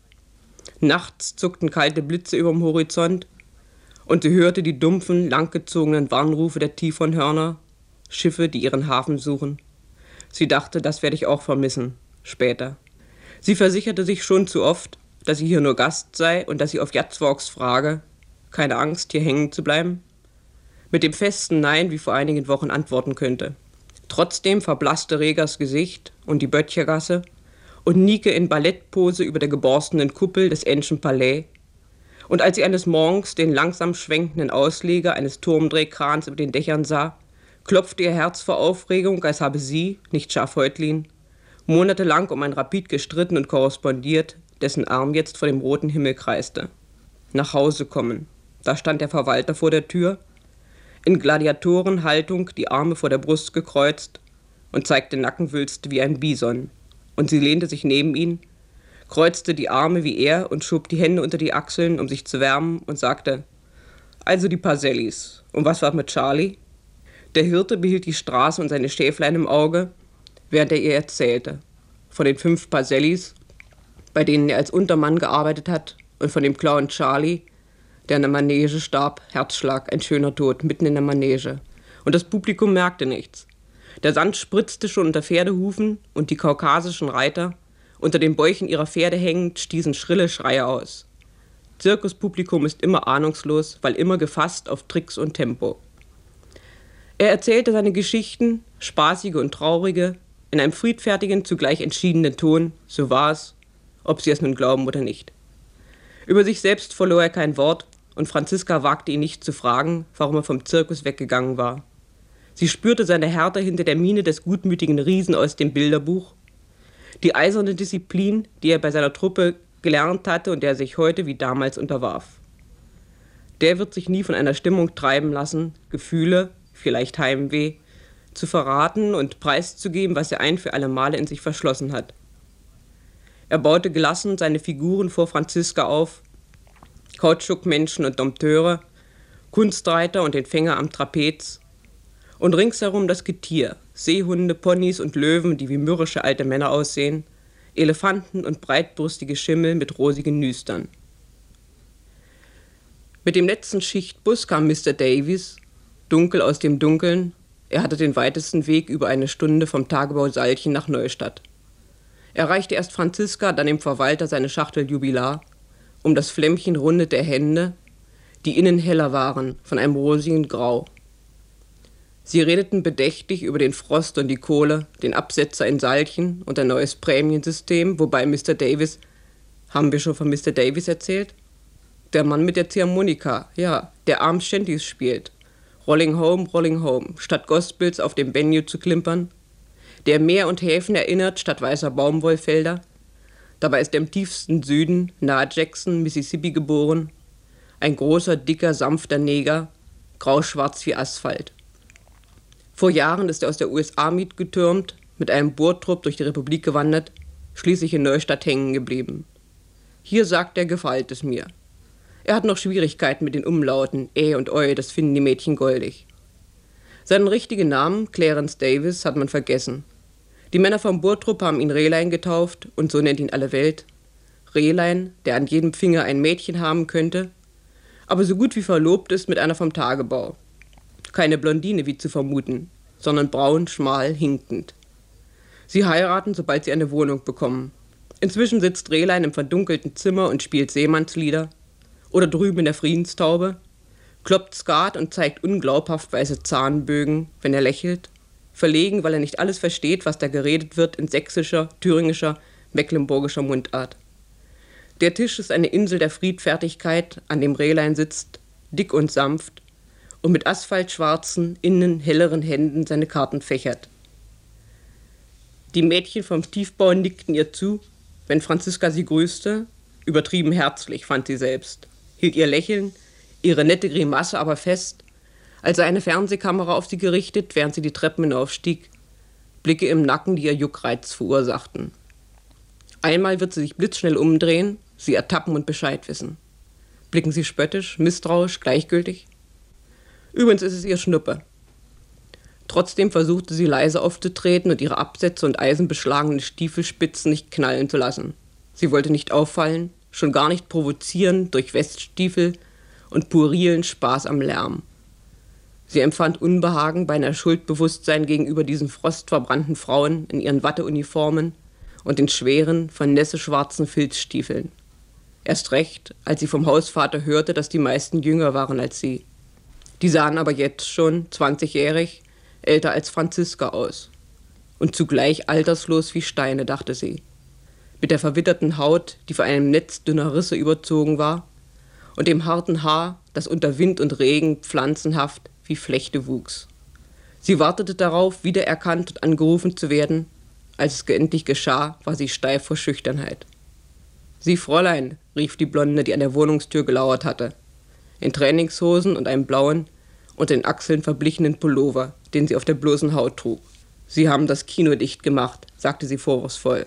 Nachts zuckten kalte Blitze über dem Horizont und sie hörte die dumpfen, langgezogenen Warnrufe der Typhonhörner, Schiffe, die ihren Hafen suchen. Sie dachte, das werde ich auch vermissen, später. Sie versicherte sich schon zu oft, dass sie hier nur Gast sei und dass sie auf Jatzwalks Frage, keine Angst, hier hängen zu bleiben, mit dem festen Nein wie vor einigen Wochen antworten könnte. Trotzdem verblasste Regers Gesicht und die Böttchergasse und Nike in Ballettpose über der geborstenen Kuppel des Enschen Palais. Und als sie eines Morgens den langsam schwenkenden Ausleger eines Turmdrehkrans über den Dächern sah, klopfte ihr Herz vor Aufregung, als habe sie, nicht Schafhäutlin, monatelang um ein Rapid gestritten und korrespondiert, dessen Arm jetzt vor dem roten Himmel kreiste. Nach Hause kommen. Da stand der Verwalter vor der Tür, in Gladiatorenhaltung, die Arme vor der Brust gekreuzt und zeigte Nackenwülste wie ein Bison. Und sie lehnte sich neben ihn, kreuzte die Arme wie er und schob die Hände unter die Achseln, um sich zu wärmen, und sagte, also die Pasellis. Und was war mit Charlie? Der Hirte behielt die Straße und seine Schäflein im Auge, während er ihr erzählte. Von den fünf Pasellis, bei denen er als Untermann gearbeitet hat, und von dem Clown Charlie, der in der Manege starb, Herzschlag, ein schöner Tod, mitten in der Manege. Und das Publikum merkte nichts. Der Sand spritzte schon unter Pferdehufen und die kaukasischen Reiter, unter den Bäuchen ihrer Pferde hängend, stießen schrille Schreie aus. Zirkuspublikum ist immer ahnungslos, weil immer gefasst auf Tricks und Tempo. Er erzählte seine Geschichten, spaßige und traurige, in einem friedfertigen, zugleich entschiedenen Ton, so war es, ob sie es nun glauben oder nicht. Über sich selbst verlor er kein Wort, und Franziska wagte ihn nicht zu fragen, warum er vom Zirkus weggegangen war. Sie spürte seine Härte hinter der Miene des gutmütigen Riesen aus dem Bilderbuch, die eiserne Disziplin, die er bei seiner Truppe gelernt hatte und der er sich heute wie damals unterwarf. Der wird sich nie von einer Stimmung treiben lassen, Gefühle, vielleicht Heimweh, zu verraten und preiszugeben, was er ein für alle Male in sich verschlossen hat. Er baute gelassen seine Figuren vor Franziska auf, Kautschukmenschen und Dompteure, Kunstreiter und den Fänger am Trapez und ringsherum das Getier, Seehunde, Ponys und Löwen, die wie mürrische alte Männer aussehen, Elefanten und breitbrüstige Schimmel mit rosigen Nüstern. Mit dem letzten Schichtbus kam Mister Davies, dunkel aus dem Dunkeln. Er hatte den weitesten Weg über eine Stunde vom Tagebau Salchen nach Neustadt. Er reichte erst Franziska, dann dem Verwalter seine Schachtel Jubilar. Um das Flämmchen rundete er Hände, die innen heller waren, von einem rosigen Grau. Sie redeten bedächtig über den Frost und die Kohle, den Absetzer in Salchen und ein neues Prämiensystem, wobei Mister Davies, haben wir schon von Mister Davies erzählt? Der Mann mit der Ziehharmonika, ja, der Arms Shanties spielt. Rolling Home, Rolling Home, statt Gospels auf dem Venue zu klimpern. Der Meer und Häfen erinnert, statt weißer Baumwollfelder. Dabei ist er im tiefsten Süden, nahe Jackson, Mississippi geboren. Ein großer, dicker, sanfter Neger, grauschwarz wie Asphalt. Vor Jahren ist er aus der U S A mitgetürmt, mit einem Bohrtrupp durch die Republik gewandert, schließlich in Neustadt hängen geblieben. Hier, sagt er, gefällt es mir. Er hat noch Schwierigkeiten mit den Umlauten, Ä und Oi, das finden die Mädchen goldig. Seinen richtigen Namen, Clarence Davis, hat man vergessen. Die Männer vom Bohrtrupp haben ihn Rehlein getauft, und so nennt ihn alle Welt. Rehlein, der an jedem Finger ein Mädchen haben könnte, aber so gut wie verlobt ist mit einer vom Tagebau. Keine Blondine, wie zu vermuten, sondern braun, schmal, hinkend. Sie heiraten, sobald sie eine Wohnung bekommen. Inzwischen sitzt Rehlein im verdunkelten Zimmer und spielt Seemannslieder, Oder drüben in der Friedenstaube kloppt Skat und zeigt unglaubhaft weiße Zahnbögen, wenn er lächelt, verlegen, weil er nicht alles versteht, was da geredet wird in sächsischer, thüringischer, mecklenburgischer Mundart. Der Tisch ist eine Insel der Friedfertigkeit, an dem Rehlein sitzt, dick und sanft, und mit asphaltschwarzen, innen helleren Händen seine Karten fächert. Die Mädchen vom Tiefbau nickten ihr zu, wenn Franziska sie grüßte, übertrieben herzlich, fand sie selbst, hielt ihr Lächeln, ihre nette Grimasse aber fest, als sei eine Fernsehkamera auf sie gerichtet, während sie die Treppen hinaufstieg, Blicke im Nacken, die ihr Juckreiz verursachten. Einmal wird sie sich blitzschnell umdrehen, sie ertappen und Bescheid wissen. Blicken sie spöttisch, misstrauisch, gleichgültig? Übrigens ist es ihr Schnuppe. Trotzdem versuchte sie leise aufzutreten und ihre Absätze und eisenbeschlagene Stiefelspitzen nicht knallen zu lassen. Sie wollte nicht auffallen, schon gar nicht provozieren durch Weststiefel und puerilen Spaß am Lärm. Sie empfand Unbehagen, beinahe Schuldbewusstsein gegenüber diesen frostverbrannten Frauen in ihren Watteuniformen und den schweren, von Nässe schwarzen Filzstiefeln. Erst recht, als sie vom Hausvater hörte, dass die meisten jünger waren als sie. Die sahen aber jetzt schon, zwanzigjährig, älter als Franziska aus. Und zugleich alterslos wie Steine, dachte sie. Mit der verwitterten Haut, die von einem Netz dünner Risse überzogen war, und dem harten Haar, das unter Wind und Regen pflanzenhaft wie Flechte wuchs. Sie wartete darauf, wiedererkannt und angerufen zu werden. Als es endlich geschah, war sie steif vor Schüchternheit. »Sie, Fräulein«, rief die Blonde, die an der Wohnungstür gelauert hatte, in Trainingshosen und einem blauen und den Achseln verblichenen Pullover, den sie auf der bloßen Haut trug. »Sie haben das Kino dicht gemacht«, sagte sie vorwurfsvoll.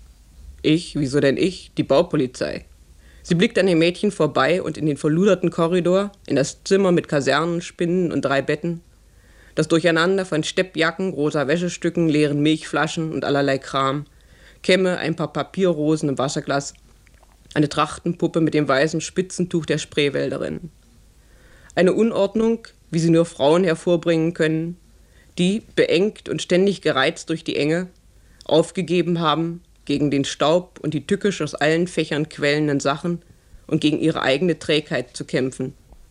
»Ich? Wieso denn ich? Die Baupolizei.« Sie blickte an dem Mädchen vorbei und in den verluderten Korridor, in das Zimmer mit Kasernenspinnen und drei Betten. Das Durcheinander von Steppjacken, rosa Wäschestücken, leeren Milchflaschen und allerlei Kram. Kämme, ein paar Papierrosen im Wasserglas, eine Trachtenpuppe mit dem weißen Spitzentuch der Spreewälderin. Eine Unordnung, wie sie nur Frauen hervorbringen können, die, beengt und ständig gereizt durch die Enge, aufgegeben haben, gegen den Staub und die tückisch aus allen Fächern quellenden Sachen und gegen ihre eigene Trägheit zu kämpfen.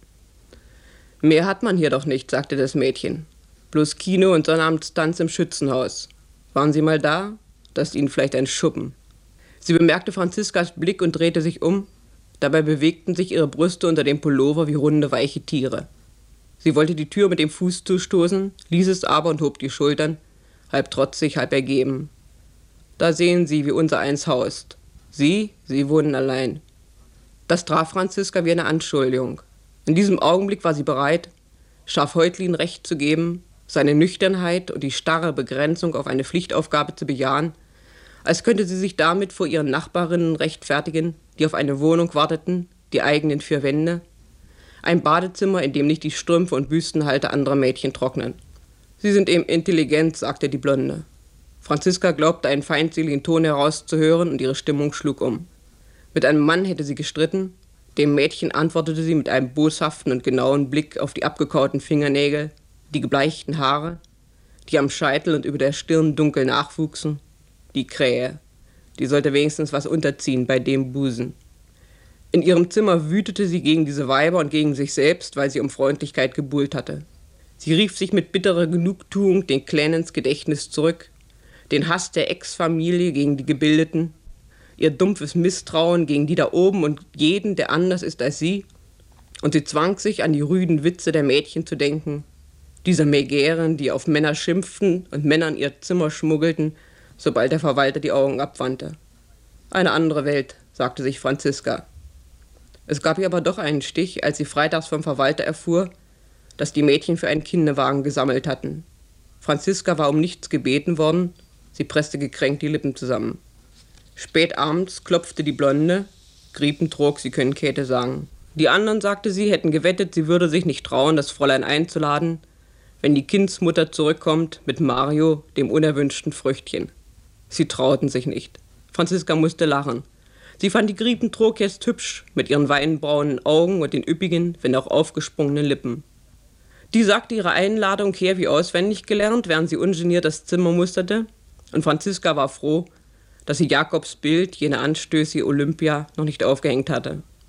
»Mehr hat man hier doch nicht«, sagte das Mädchen. »Bloß Kino und Sonnabendstanz im Schützenhaus. Waren Sie mal da? Das ist Ihnen vielleicht ein Schuppen.« Sie bemerkte Franziskas Blick und drehte sich um. Dabei bewegten sich ihre Brüste unter dem Pullover wie runde, weiche Tiere. Sie wollte die Tür mit dem Fuß zustoßen, ließ es aber und hob die Schultern, halb trotzig, halb ergeben. »Da sehen Sie, wie unser eins haust. Sie, Sie wohnen allein.« Das traf Franziska wie eine Anschuldigung. In diesem Augenblick war sie bereit, Schafhäutlin recht zu geben, seine Nüchternheit und die starre Begrenzung auf eine Pflichtaufgabe zu bejahen, als könnte sie sich damit vor ihren Nachbarinnen rechtfertigen, die auf eine Wohnung warteten, die eigenen vier Wände, ein Badezimmer, in dem nicht die Strümpfe und Büstenhalter anderer Mädchen trocknen. »Sie sind eben intelligent«, sagte die Blonde. Franziska glaubte, einen feindseligen Ton herauszuhören, und ihre Stimmung schlug um. Mit einem Mann hätte sie gestritten, dem Mädchen antwortete sie mit einem boshaften und genauen Blick auf die abgekauten Fingernägel, die gebleichten Haare, die am Scheitel und über der Stirn dunkel nachwuchsen. Die Krähe, die sollte wenigstens was unterziehen bei dem Busen. In ihrem Zimmer wütete sie gegen diese Weiber und gegen sich selbst, weil sie um Freundlichkeit gebuhlt hatte. Sie rief sich mit bitterer Genugtuung den Clan ins Gedächtnis zurück, den Hass der Ex-Familie gegen die Gebildeten, ihr dumpfes Misstrauen gegen die da oben und jeden, der anders ist als sie, und sie zwang sich, an die rüden Witze der Mädchen zu denken, dieser Megären, die auf Männer schimpften und Männern ihr Zimmer schmuggelten, sobald der Verwalter die Augen abwandte. Eine andere Welt, sagte sich Franziska. Es gab ihr aber doch einen Stich, als sie freitags vom Verwalter erfuhr, dass die Mädchen für einen Kinderwagen gesammelt hatten. Franziska war um nichts gebeten worden, sie presste gekränkt die Lippen zusammen. Spät abends klopfte die Blonde, Griepentrog, Sie können Käthe sagen. Die anderen, sagte sie, hätten gewettet, sie würde sich nicht trauen, das Fräulein einzuladen, wenn die Kindsmutter zurückkommt mit Mario, dem unerwünschten Früchtchen. Sie trauten sich nicht. Franziska musste lachen. Sie fand die Griepentrog jetzt hübsch, mit ihren weinbraunen Augen und den üppigen, wenn auch aufgesprungenen Lippen. Die sagte ihre Einladung her wie auswendig gelernt, während sie ungeniert das Zimmer musterte, und Franziska war froh, dass sie Jakobs Bild, jene anstößige Olympia, noch nicht aufgehängt hatte.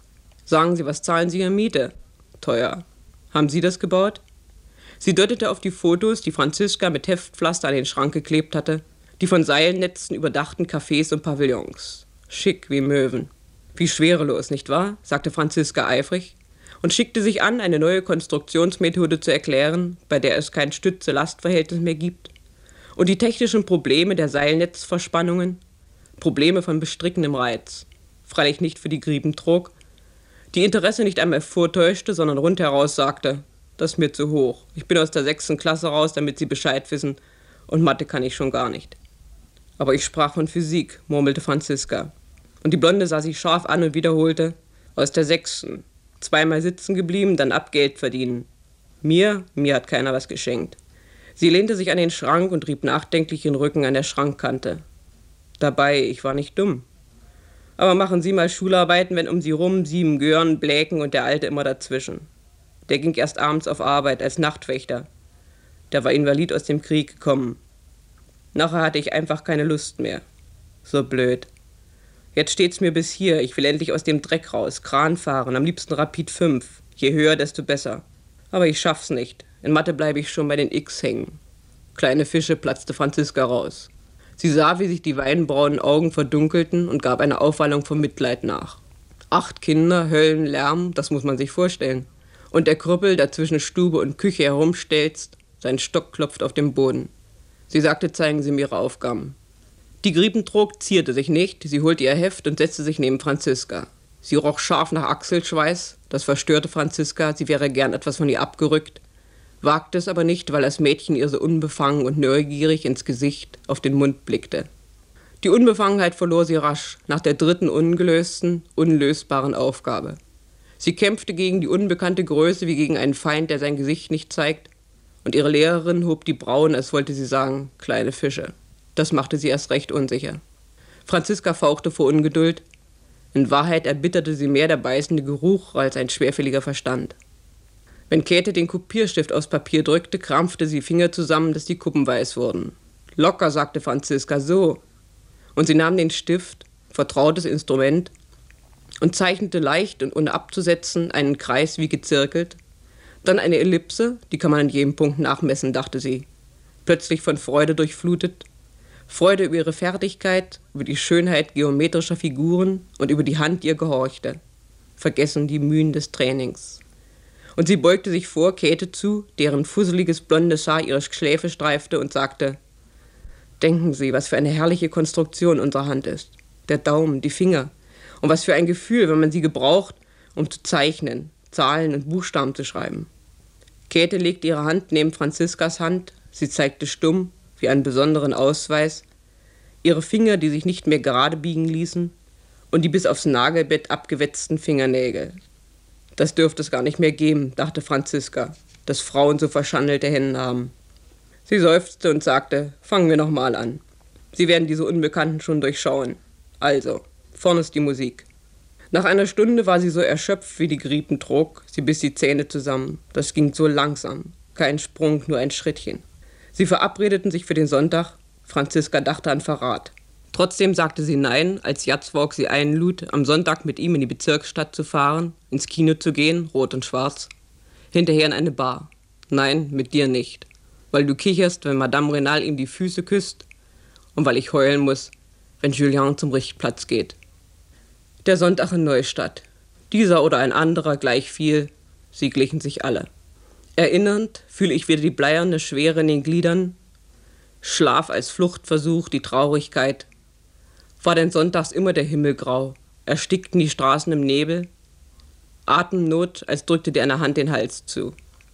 Sagen Sie, was zahlen Sie Ihre Miete? Teuer. Haben Sie das gebaut? Sie deutete auf die Fotos, die Franziska mit Heftpflaster an den Schrank geklebt hatte, die von Seilnetzen überdachten Cafés und Pavillons. Schick wie Möwen. Wie schwerelos, nicht wahr? Sagte Franziska eifrig und schickte sich an, eine neue Konstruktionsmethode zu erklären, bei der es kein Stütze-Last-Verhältnis mehr gibt. Und die technischen Probleme der Seilnetzverspannungen, Probleme von bestrickendem Reiz. Freilich nicht für die Griebentrog, die Interesse nicht einmal vortäuschte, sondern rundheraus sagte, das ist mir zu hoch. Ich bin aus der sechsten Klasse raus, damit Sie Bescheid wissen, und Mathe kann ich schon gar nicht. Aber ich sprach von Physik, murmelte Franziska. Und die Blonde sah sie scharf an und wiederholte, aus der sechsten. Zweimal sitzen geblieben, dann ab Geld verdienen. Mir, mir hat keiner was geschenkt. Sie lehnte sich an den Schrank und rieb nachdenklich den Rücken an der Schrankkante. Dabei, ich war nicht dumm. Aber machen Sie mal Schularbeiten, wenn um Sie rum sieben Gören, Bläken und der Alte immer dazwischen. Der ging erst abends auf Arbeit als Nachtwächter. Der war invalid aus dem Krieg gekommen. Nachher hatte ich einfach keine Lust mehr. So blöd. Jetzt steht's mir bis hier. Ich will endlich aus dem Dreck raus. Kran fahren, am liebsten Rapid fünf. Je höher, desto besser. Aber ich schaff's nicht. In Mathe bleibe ich schon bei den X hängen. Kleine Fische, platzte Franziska raus. Sie sah, wie sich die weinbraunen Augen verdunkelten und gab eine Aufwallung von Mitleid nach. Acht Kinder, Höllenlärm, das muss man sich vorstellen. Und der Krüppel, der zwischen Stube und Küche herumstelzt, sein Stock klopft auf dem Boden. Sie sagte, zeigen Sie mir Ihre Aufgaben. Die Griebentrog zierte sich nicht, sie holte ihr Heft und setzte sich neben Franziska. Sie roch scharf nach Achselschweiß, das verstörte Franziska, sie wäre gern etwas von ihr abgerückt, wagte es aber nicht, weil das Mädchen ihr so unbefangen und neugierig ins Gesicht, auf den Mund blickte. Die Unbefangenheit verlor sie rasch, nach der dritten ungelösten, unlösbaren Aufgabe. Sie kämpfte gegen die unbekannte Größe wie gegen einen Feind, der sein Gesicht nicht zeigt, und ihre Lehrerin hob die Brauen, als wollte sie sagen, kleine Fische. Das machte sie erst recht unsicher. Franziska fauchte vor Ungeduld. In Wahrheit erbitterte sie mehr der beißende Geruch als ein schwerfälliger Verstand. Wenn Käthe den Kopierstift aufs Papier drückte, krampfte sie Finger zusammen, dass die Kuppen weiß wurden. Locker, sagte Franziska, so. Und sie nahm den Stift, vertrautes Instrument, und zeichnete leicht und ohne abzusetzen einen Kreis wie gezirkelt, dann eine Ellipse, die kann man an jedem Punkt nachmessen, dachte sie. Plötzlich von Freude durchflutet, Freude über ihre Fertigkeit, über die Schönheit geometrischer Figuren und über die Hand, die ihr gehorchte. Vergessen die Mühen des Trainings. Und sie beugte sich vor Käthe zu, deren fusseliges blondes Haar ihre Schläfe streifte, und sagte, denken Sie, was für eine herrliche Konstruktion unsere Hand ist. Der Daumen, die Finger. Und was für ein Gefühl, wenn man sie gebraucht, um zu zeichnen, Zahlen und Buchstaben zu schreiben. Käthe legte ihre Hand neben Franziskas Hand, sie zeigte stumm, wie einen besonderen Ausweis, ihre Finger, die sich nicht mehr gerade biegen ließen, und die bis aufs Nagelbett abgewetzten Fingernägel. Das dürfte es gar nicht mehr geben, dachte Franziska, dass Frauen so verschandelte Hände haben. Sie seufzte und sagte, fangen wir noch mal an. Sie werden diese Unbekannten schon durchschauen. Also, vorne ist die Musik. Nach einer Stunde war sie so erschöpft wie die Griepentrog, sie biss die Zähne zusammen. Das ging so langsam, kein Sprung, nur ein Schrittchen. Sie verabredeten sich für den Sonntag, Franziska dachte an Verrat. Trotzdem sagte sie nein, als Jatzwalk sie einlud, am Sonntag mit ihm in die Bezirksstadt zu fahren, ins Kino zu gehen, rot und schwarz, hinterher in eine Bar. Nein, mit dir nicht, weil du kicherst, wenn Madame Renal ihm die Füße küsst und weil ich heulen muss, wenn Julien zum Richtplatz geht. Der Sonntag in Neustadt. Dieser oder ein anderer gleich viel, sie glichen sich alle. Erinnernd fühle ich wieder die bleierne Schwere in den Gliedern, Schlaf als Fluchtversuch, die Traurigkeit. War denn sonntags immer der Himmel grau, erstickten die Straßen im Nebel, Atemnot, als drückte dir eine Hand den Hals zu.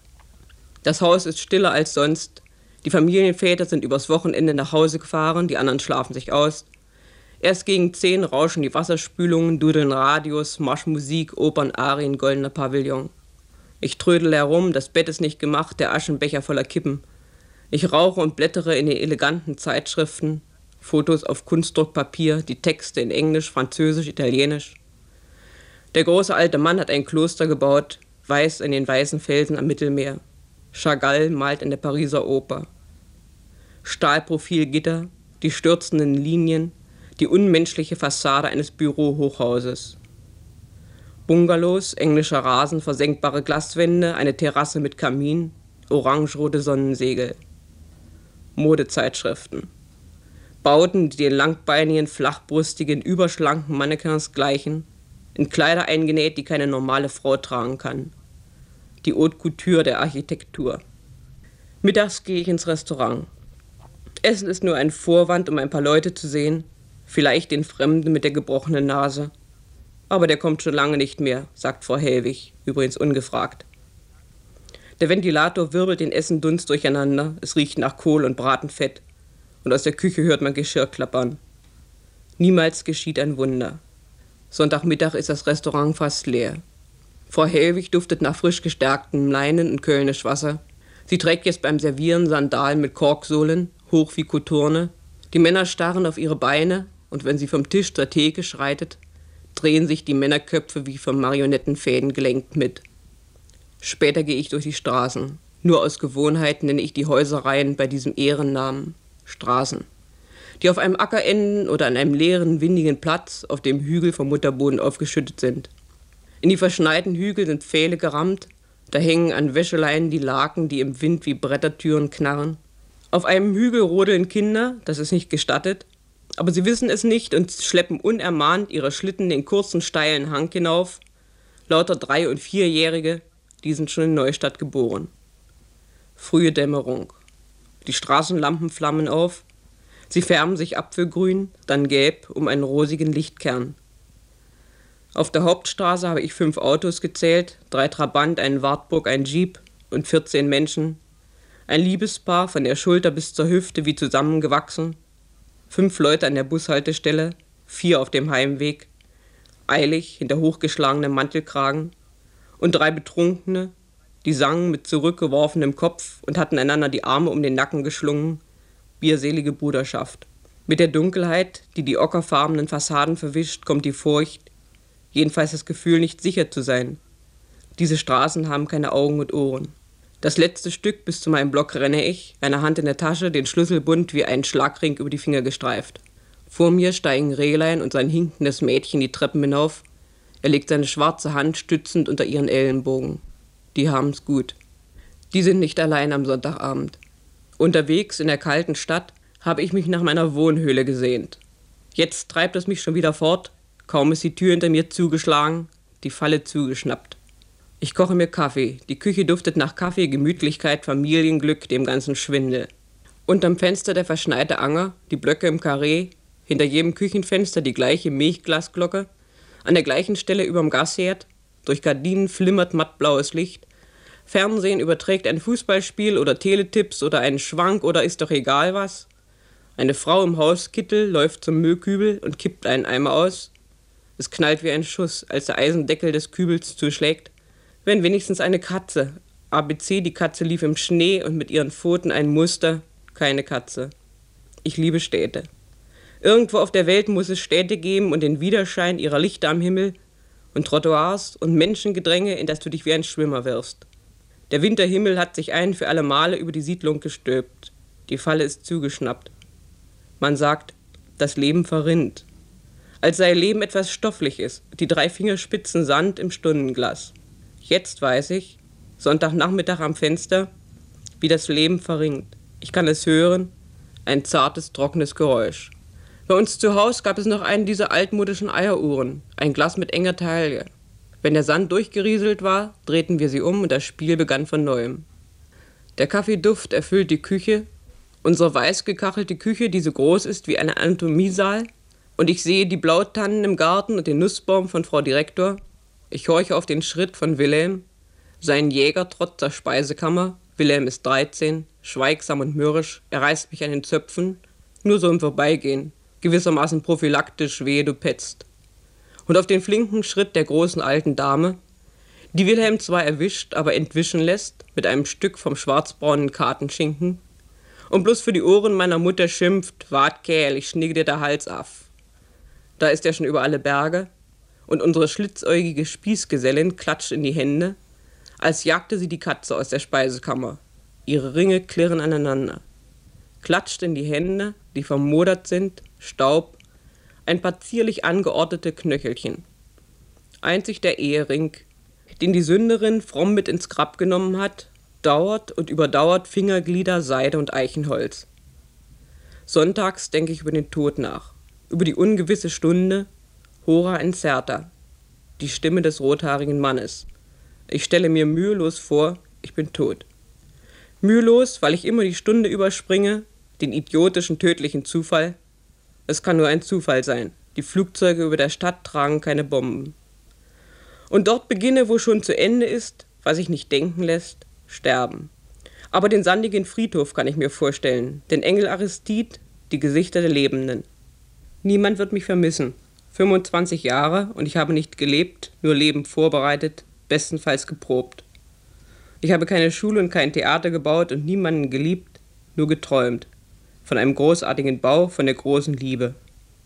Das Haus ist stiller als sonst, die Familienväter sind übers Wochenende nach Hause gefahren, die anderen schlafen sich aus. Erst gegen zehn rauschen die Wasserspülungen, dudeln Radios, Marschmusik, Opern, Arien, goldener Pavillon. Ich trödel herum, das Bett ist nicht gemacht, der Aschenbecher voller Kippen. Ich rauche und blättere in den eleganten Zeitschriften, Fotos auf Kunstdruckpapier, die Texte in Englisch, Französisch, Italienisch. Der große alte Mann hat ein Kloster gebaut, weiß in den weißen Felsen am Mittelmeer. Chagall malt in der Pariser Oper. Stahlprofilgitter, die stürzenden Linien, die unmenschliche Fassade eines Bürohochhauses. Bungalows, englischer Rasen, versenkbare Glaswände, eine Terrasse mit Kamin, orangerote Sonnensegel. Modezeitschriften. Bauten, die den langbeinigen, flachbrüstigen, überschlanken Mannequins gleichen, in Kleider eingenäht, die keine normale Frau tragen kann. Die Haute Couture der Architektur. Mittags gehe ich ins Restaurant. Essen ist nur ein Vorwand, um ein paar Leute zu sehen, vielleicht den Fremden mit der gebrochenen Nase. Aber der kommt schon lange nicht mehr, sagt Frau Hellwig, übrigens ungefragt. Der Ventilator wirbelt den Essendunst durcheinander, es riecht nach Kohl und Bratenfett und aus der Küche hört man Geschirr klappern. Niemals geschieht ein Wunder. Sonntagmittag ist das Restaurant fast leer. Frau Hellwig duftet nach frisch gestärktem Leinen und Kölnisch Wasser. Sie trägt jetzt beim Servieren Sandalen mit Korksohlen, hoch wie Koturne. Die Männer starren auf ihre Beine und wenn sie vom Tisch zur Theke schreitet, drehen sich die Männerköpfe wie von Marionettenfäden gelenkt mit. Später gehe ich durch die Straßen. Nur aus Gewohnheit nenne ich die Häuserreihen bei diesem Ehrennamen Straßen, die auf einem Acker enden oder an einem leeren, windigen Platz, auf dem Hügel vom Mutterboden aufgeschüttet sind. In die verschneiten Hügel sind Pfähle gerammt, da hängen an Wäscheleinen die Laken, die im Wind wie Brettertüren knarren. Auf einem Hügel rodeln Kinder, das ist nicht gestattet, aber sie wissen es nicht und schleppen unermahnt ihre Schlitten den kurzen, steilen Hang hinauf. Lauter Drei- und Vierjährige, die sind schon in Neustadt geboren. Frühe Dämmerung. Die Straßenlampen flammen auf. Sie färben sich apfelgrün, dann gelb um einen rosigen Lichtkern. Auf der Hauptstraße habe ich fünf Autos gezählt, drei Trabant, einen Wartburg, ein Jeep und vierzehn Menschen. Ein Liebespaar von der Schulter bis zur Hüfte wie zusammengewachsen. Fünf Leute an der Bushaltestelle, vier auf dem Heimweg, eilig hinter hochgeschlagenem Mantelkragen. Und drei Betrunkene, die sangen mit zurückgeworfenem Kopf und hatten einander die Arme um den Nacken geschlungen. Bierselige Bruderschaft. Mit der Dunkelheit, die die ockerfarbenen Fassaden verwischt, kommt die Furcht, jedenfalls das Gefühl, nicht sicher zu sein. Diese Straßen haben keine Augen und Ohren. Das letzte Stück bis zu meinem Block renne ich, eine Hand in der Tasche, den Schlüssel bunt wie ein Schlagring über die Finger gestreift. Vor mir steigen Rehlein und sein hinkendes Mädchen die Treppen hinauf. Er legt seine schwarze Hand stützend unter ihren Ellenbogen. Die haben's gut. Die sind nicht allein am Sonntagabend. Unterwegs in der kalten Stadt habe ich mich nach meiner Wohnhöhle gesehnt. Jetzt treibt es mich schon wieder fort. Kaum ist die Tür hinter mir zugeschlagen, die Falle zugeschnappt. Ich koche mir Kaffee. Die Küche duftet nach Kaffee, Gemütlichkeit, Familienglück, dem ganzen Schwindel. Unterm Fenster der verschneite Anger, die Blöcke im Karree, hinter jedem Küchenfenster die gleiche Milchglasglocke, an der gleichen Stelle überm Gasherd, durch Gardinen flimmert mattblaues Licht, Fernsehen überträgt ein Fußballspiel oder Teletipps oder einen Schwank oder ist doch egal was. Eine Frau im Hauskittel läuft zum Müllkübel und kippt einen Eimer aus. Es knallt wie ein Schuss, als der Eisendeckel des Kübels zuschlägt. Wenn wenigstens eine Katze. A B C, die Katze lief im Schnee und mit ihren Pfoten ein Muster. Keine Katze. Ich liebe Städte. Irgendwo auf der Welt muss es Städte geben und den Widerschein ihrer Lichter am Himmel und Trottoirs und Menschengedränge, in das du dich wie ein Schwimmer wirfst. Der Winterhimmel hat sich ein für alle Male über die Siedlung gestülpt. Die Falle ist zugeschnappt. Man sagt, das Leben verrinnt. Als sei Leben etwas Stoffliches, die drei Fingerspitzen Sand im Stundenglas. Jetzt weiß ich, Sonntagnachmittag am Fenster, wie das Leben verringt. Ich kann es hören, ein zartes, trockenes Geräusch. Bei uns zu Hause gab es noch einen dieser altmodischen Eieruhren, ein Glas mit enger Taille. Wenn der Sand durchgerieselt war, drehten wir sie um und das Spiel begann von neuem. Der Kaffeeduft erfüllt die Küche, unsere weiß gekachelte Küche, die so groß ist wie ein Anatomiesaal, und ich sehe die Blautannen im Garten und den Nussbaum von Frau Direktor. Ich horche auf den Schritt von Wilhelm, seinen Jägertrott zur Speisekammer. Wilhelm ist dreizehn, schweigsam und mürrisch, er reißt mich an den Zöpfen, nur so im Vorbeigehen, gewissermaßen prophylaktisch, wehe du petzt. Und auf den flinken Schritt der großen alten Dame, die Wilhelm zwar erwischt, aber entwischen lässt, mit einem Stück vom schwarzbraunen Kartenschinken, und bloß für die Ohren meiner Mutter schimpft, wart Kerl, ich schnigge dir der Hals af. Da ist er schon über alle Berge, und unsere schlitzäugige Spießgesellin klatscht in die Hände, als jagte sie die Katze aus der Speisekammer. Ihre Ringe klirren aneinander. Klatscht in die Hände, die vermodert sind, Staub, ein paar zierlich angeordnete Knöchelchen. Einzig der Ehering, den die Sünderin fromm mit ins Grab genommen hat, dauert und überdauert Fingerglieder, Seide und Eichenholz. Sonntags denke ich über den Tod nach, über die ungewisse Stunde, hora incerta, die Stimme des rothaarigen Mannes. Ich stelle mir mühelos vor, ich bin tot. Mühelos, weil ich immer die Stunde überspringe, den idiotischen, tödlichen Zufall. Es kann nur ein Zufall sein. Die Flugzeuge über der Stadt tragen keine Bomben. Und dort beginne, wo schon zu Ende ist, was sich nicht denken lässt, sterben. Aber den sandigen Friedhof kann ich mir vorstellen, den Engel Aristid, die Gesichter der Lebenden. Niemand wird mich vermissen. fünfundzwanzig Jahre und ich habe nicht gelebt, nur Leben vorbereitet, bestenfalls geprobt. Ich habe keine Schule und kein Theater gebaut und niemanden geliebt, nur geträumt. Von einem großartigen Bau, von der großen Liebe.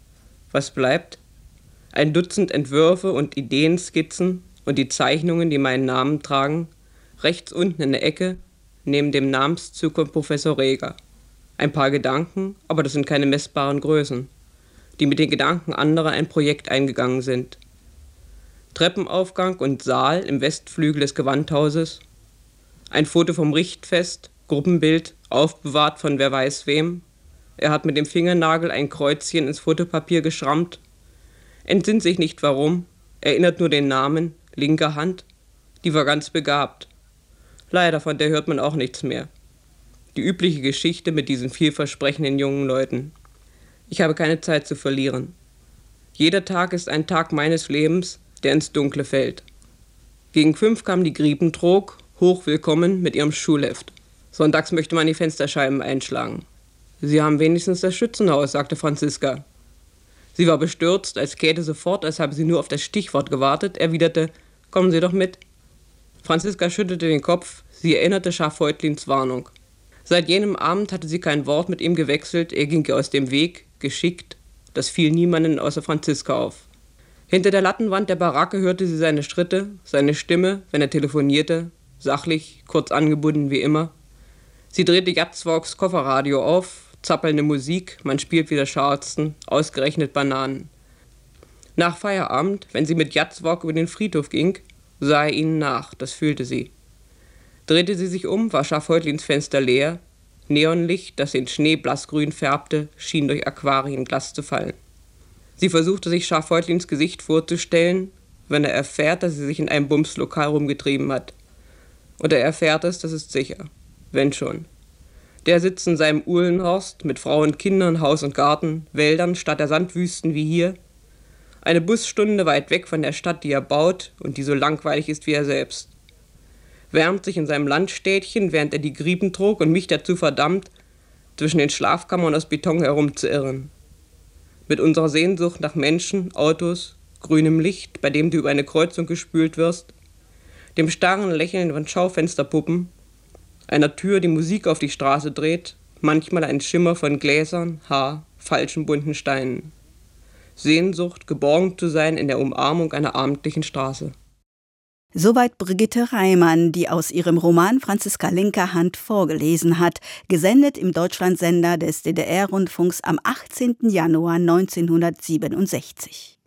Was bleibt? Ein Dutzend Entwürfe und Ideenskizzen und die Zeichnungen, die meinen Namen tragen, rechts unten in der Ecke, neben dem Namenszug von Professor Reger. Ein paar Gedanken, aber das sind keine messbaren Größen, die mit den Gedanken anderer ein Projekt eingegangen sind. Treppenaufgang und Saal im Westflügel des Gewandhauses, ein Foto vom Richtfest, Gruppenbild, aufbewahrt von wer weiß wem. Er hat mit dem Fingernagel ein Kreuzchen ins Fotopapier geschrammt, entsinnt sich nicht warum, erinnert nur den Namen, linke Hand, die war ganz begabt. Leider, von der hört man auch nichts mehr. Die übliche Geschichte mit diesen vielversprechenden jungen Leuten. Ich habe keine Zeit zu verlieren. Jeder Tag ist ein Tag meines Lebens, der ins Dunkle fällt. Gegen fünf kam die Griepentrog, hochwillkommen mit ihrem Schulheft. Sonntags möchte man die Fensterscheiben einschlagen. Sie haben wenigstens das Schützenhaus, sagte Franziska. Sie war bestürzt, als Käthe sofort, als habe sie nur auf das Stichwort gewartet, erwiderte, kommen Sie doch mit. Franziska schüttelte den Kopf, sie erinnerte Schafhäutlins Warnung. Seit jenem Abend hatte sie kein Wort mit ihm gewechselt, er ging ihr aus dem Weg, geschickt, das fiel niemanden außer Franziska auf. Hinter der Lattenwand der Baracke hörte sie seine Schritte, seine Stimme, wenn er telefonierte, sachlich, kurz angebunden wie immer. Sie drehte Jatzwalks Kofferradio auf, zappelnde Musik, man spielt wieder Charleston, ausgerechnet Bananen. Nach Feierabend, wenn sie mit Jatzwalk über den Friedhof ging, sah er ihnen nach, das fühlte sie. Drehte sie sich um, war Schafhäutlins Fenster leer, Neonlicht, das den Schnee blassgrün färbte, schien durch Aquarienglas zu fallen. Sie versuchte sich Schafhäutlins Gesicht vorzustellen, wenn er erfährt, dass sie sich in einem Bumslokal rumgetrieben hat. Und er erfährt es, das ist sicher. Wenn schon. Der sitzt in seinem Uhlenhorst mit Frau und Kindern, Haus und Garten, Wäldern statt der Sandwüsten wie hier. Eine Busstunde weit weg von der Stadt, die er baut und die so langweilig ist wie er selbst. Wärmt sich in seinem Landstädtchen, während er die Griepen trug und mich dazu verdammt, zwischen den Schlafkammern aus Beton herumzuirren. Mit unserer Sehnsucht nach Menschen, Autos, grünem Licht, bei dem du über eine Kreuzung gespült wirst, dem starren Lächeln von Schaufensterpuppen, einer Tür, die Musik auf die Straße dreht, manchmal ein Schimmer von Gläsern, Haar, falschen bunten Steinen. Sehnsucht, geborgen zu sein in der Umarmung einer abendlichen Straße. Soweit Brigitte Reimann, die aus ihrem Roman Franziska Linkerhand vorgelesen hat, gesendet im Deutschlandsender des D D R-Rundfunks am achtzehnten Januar neunzehnhundertsiebenundsechzig.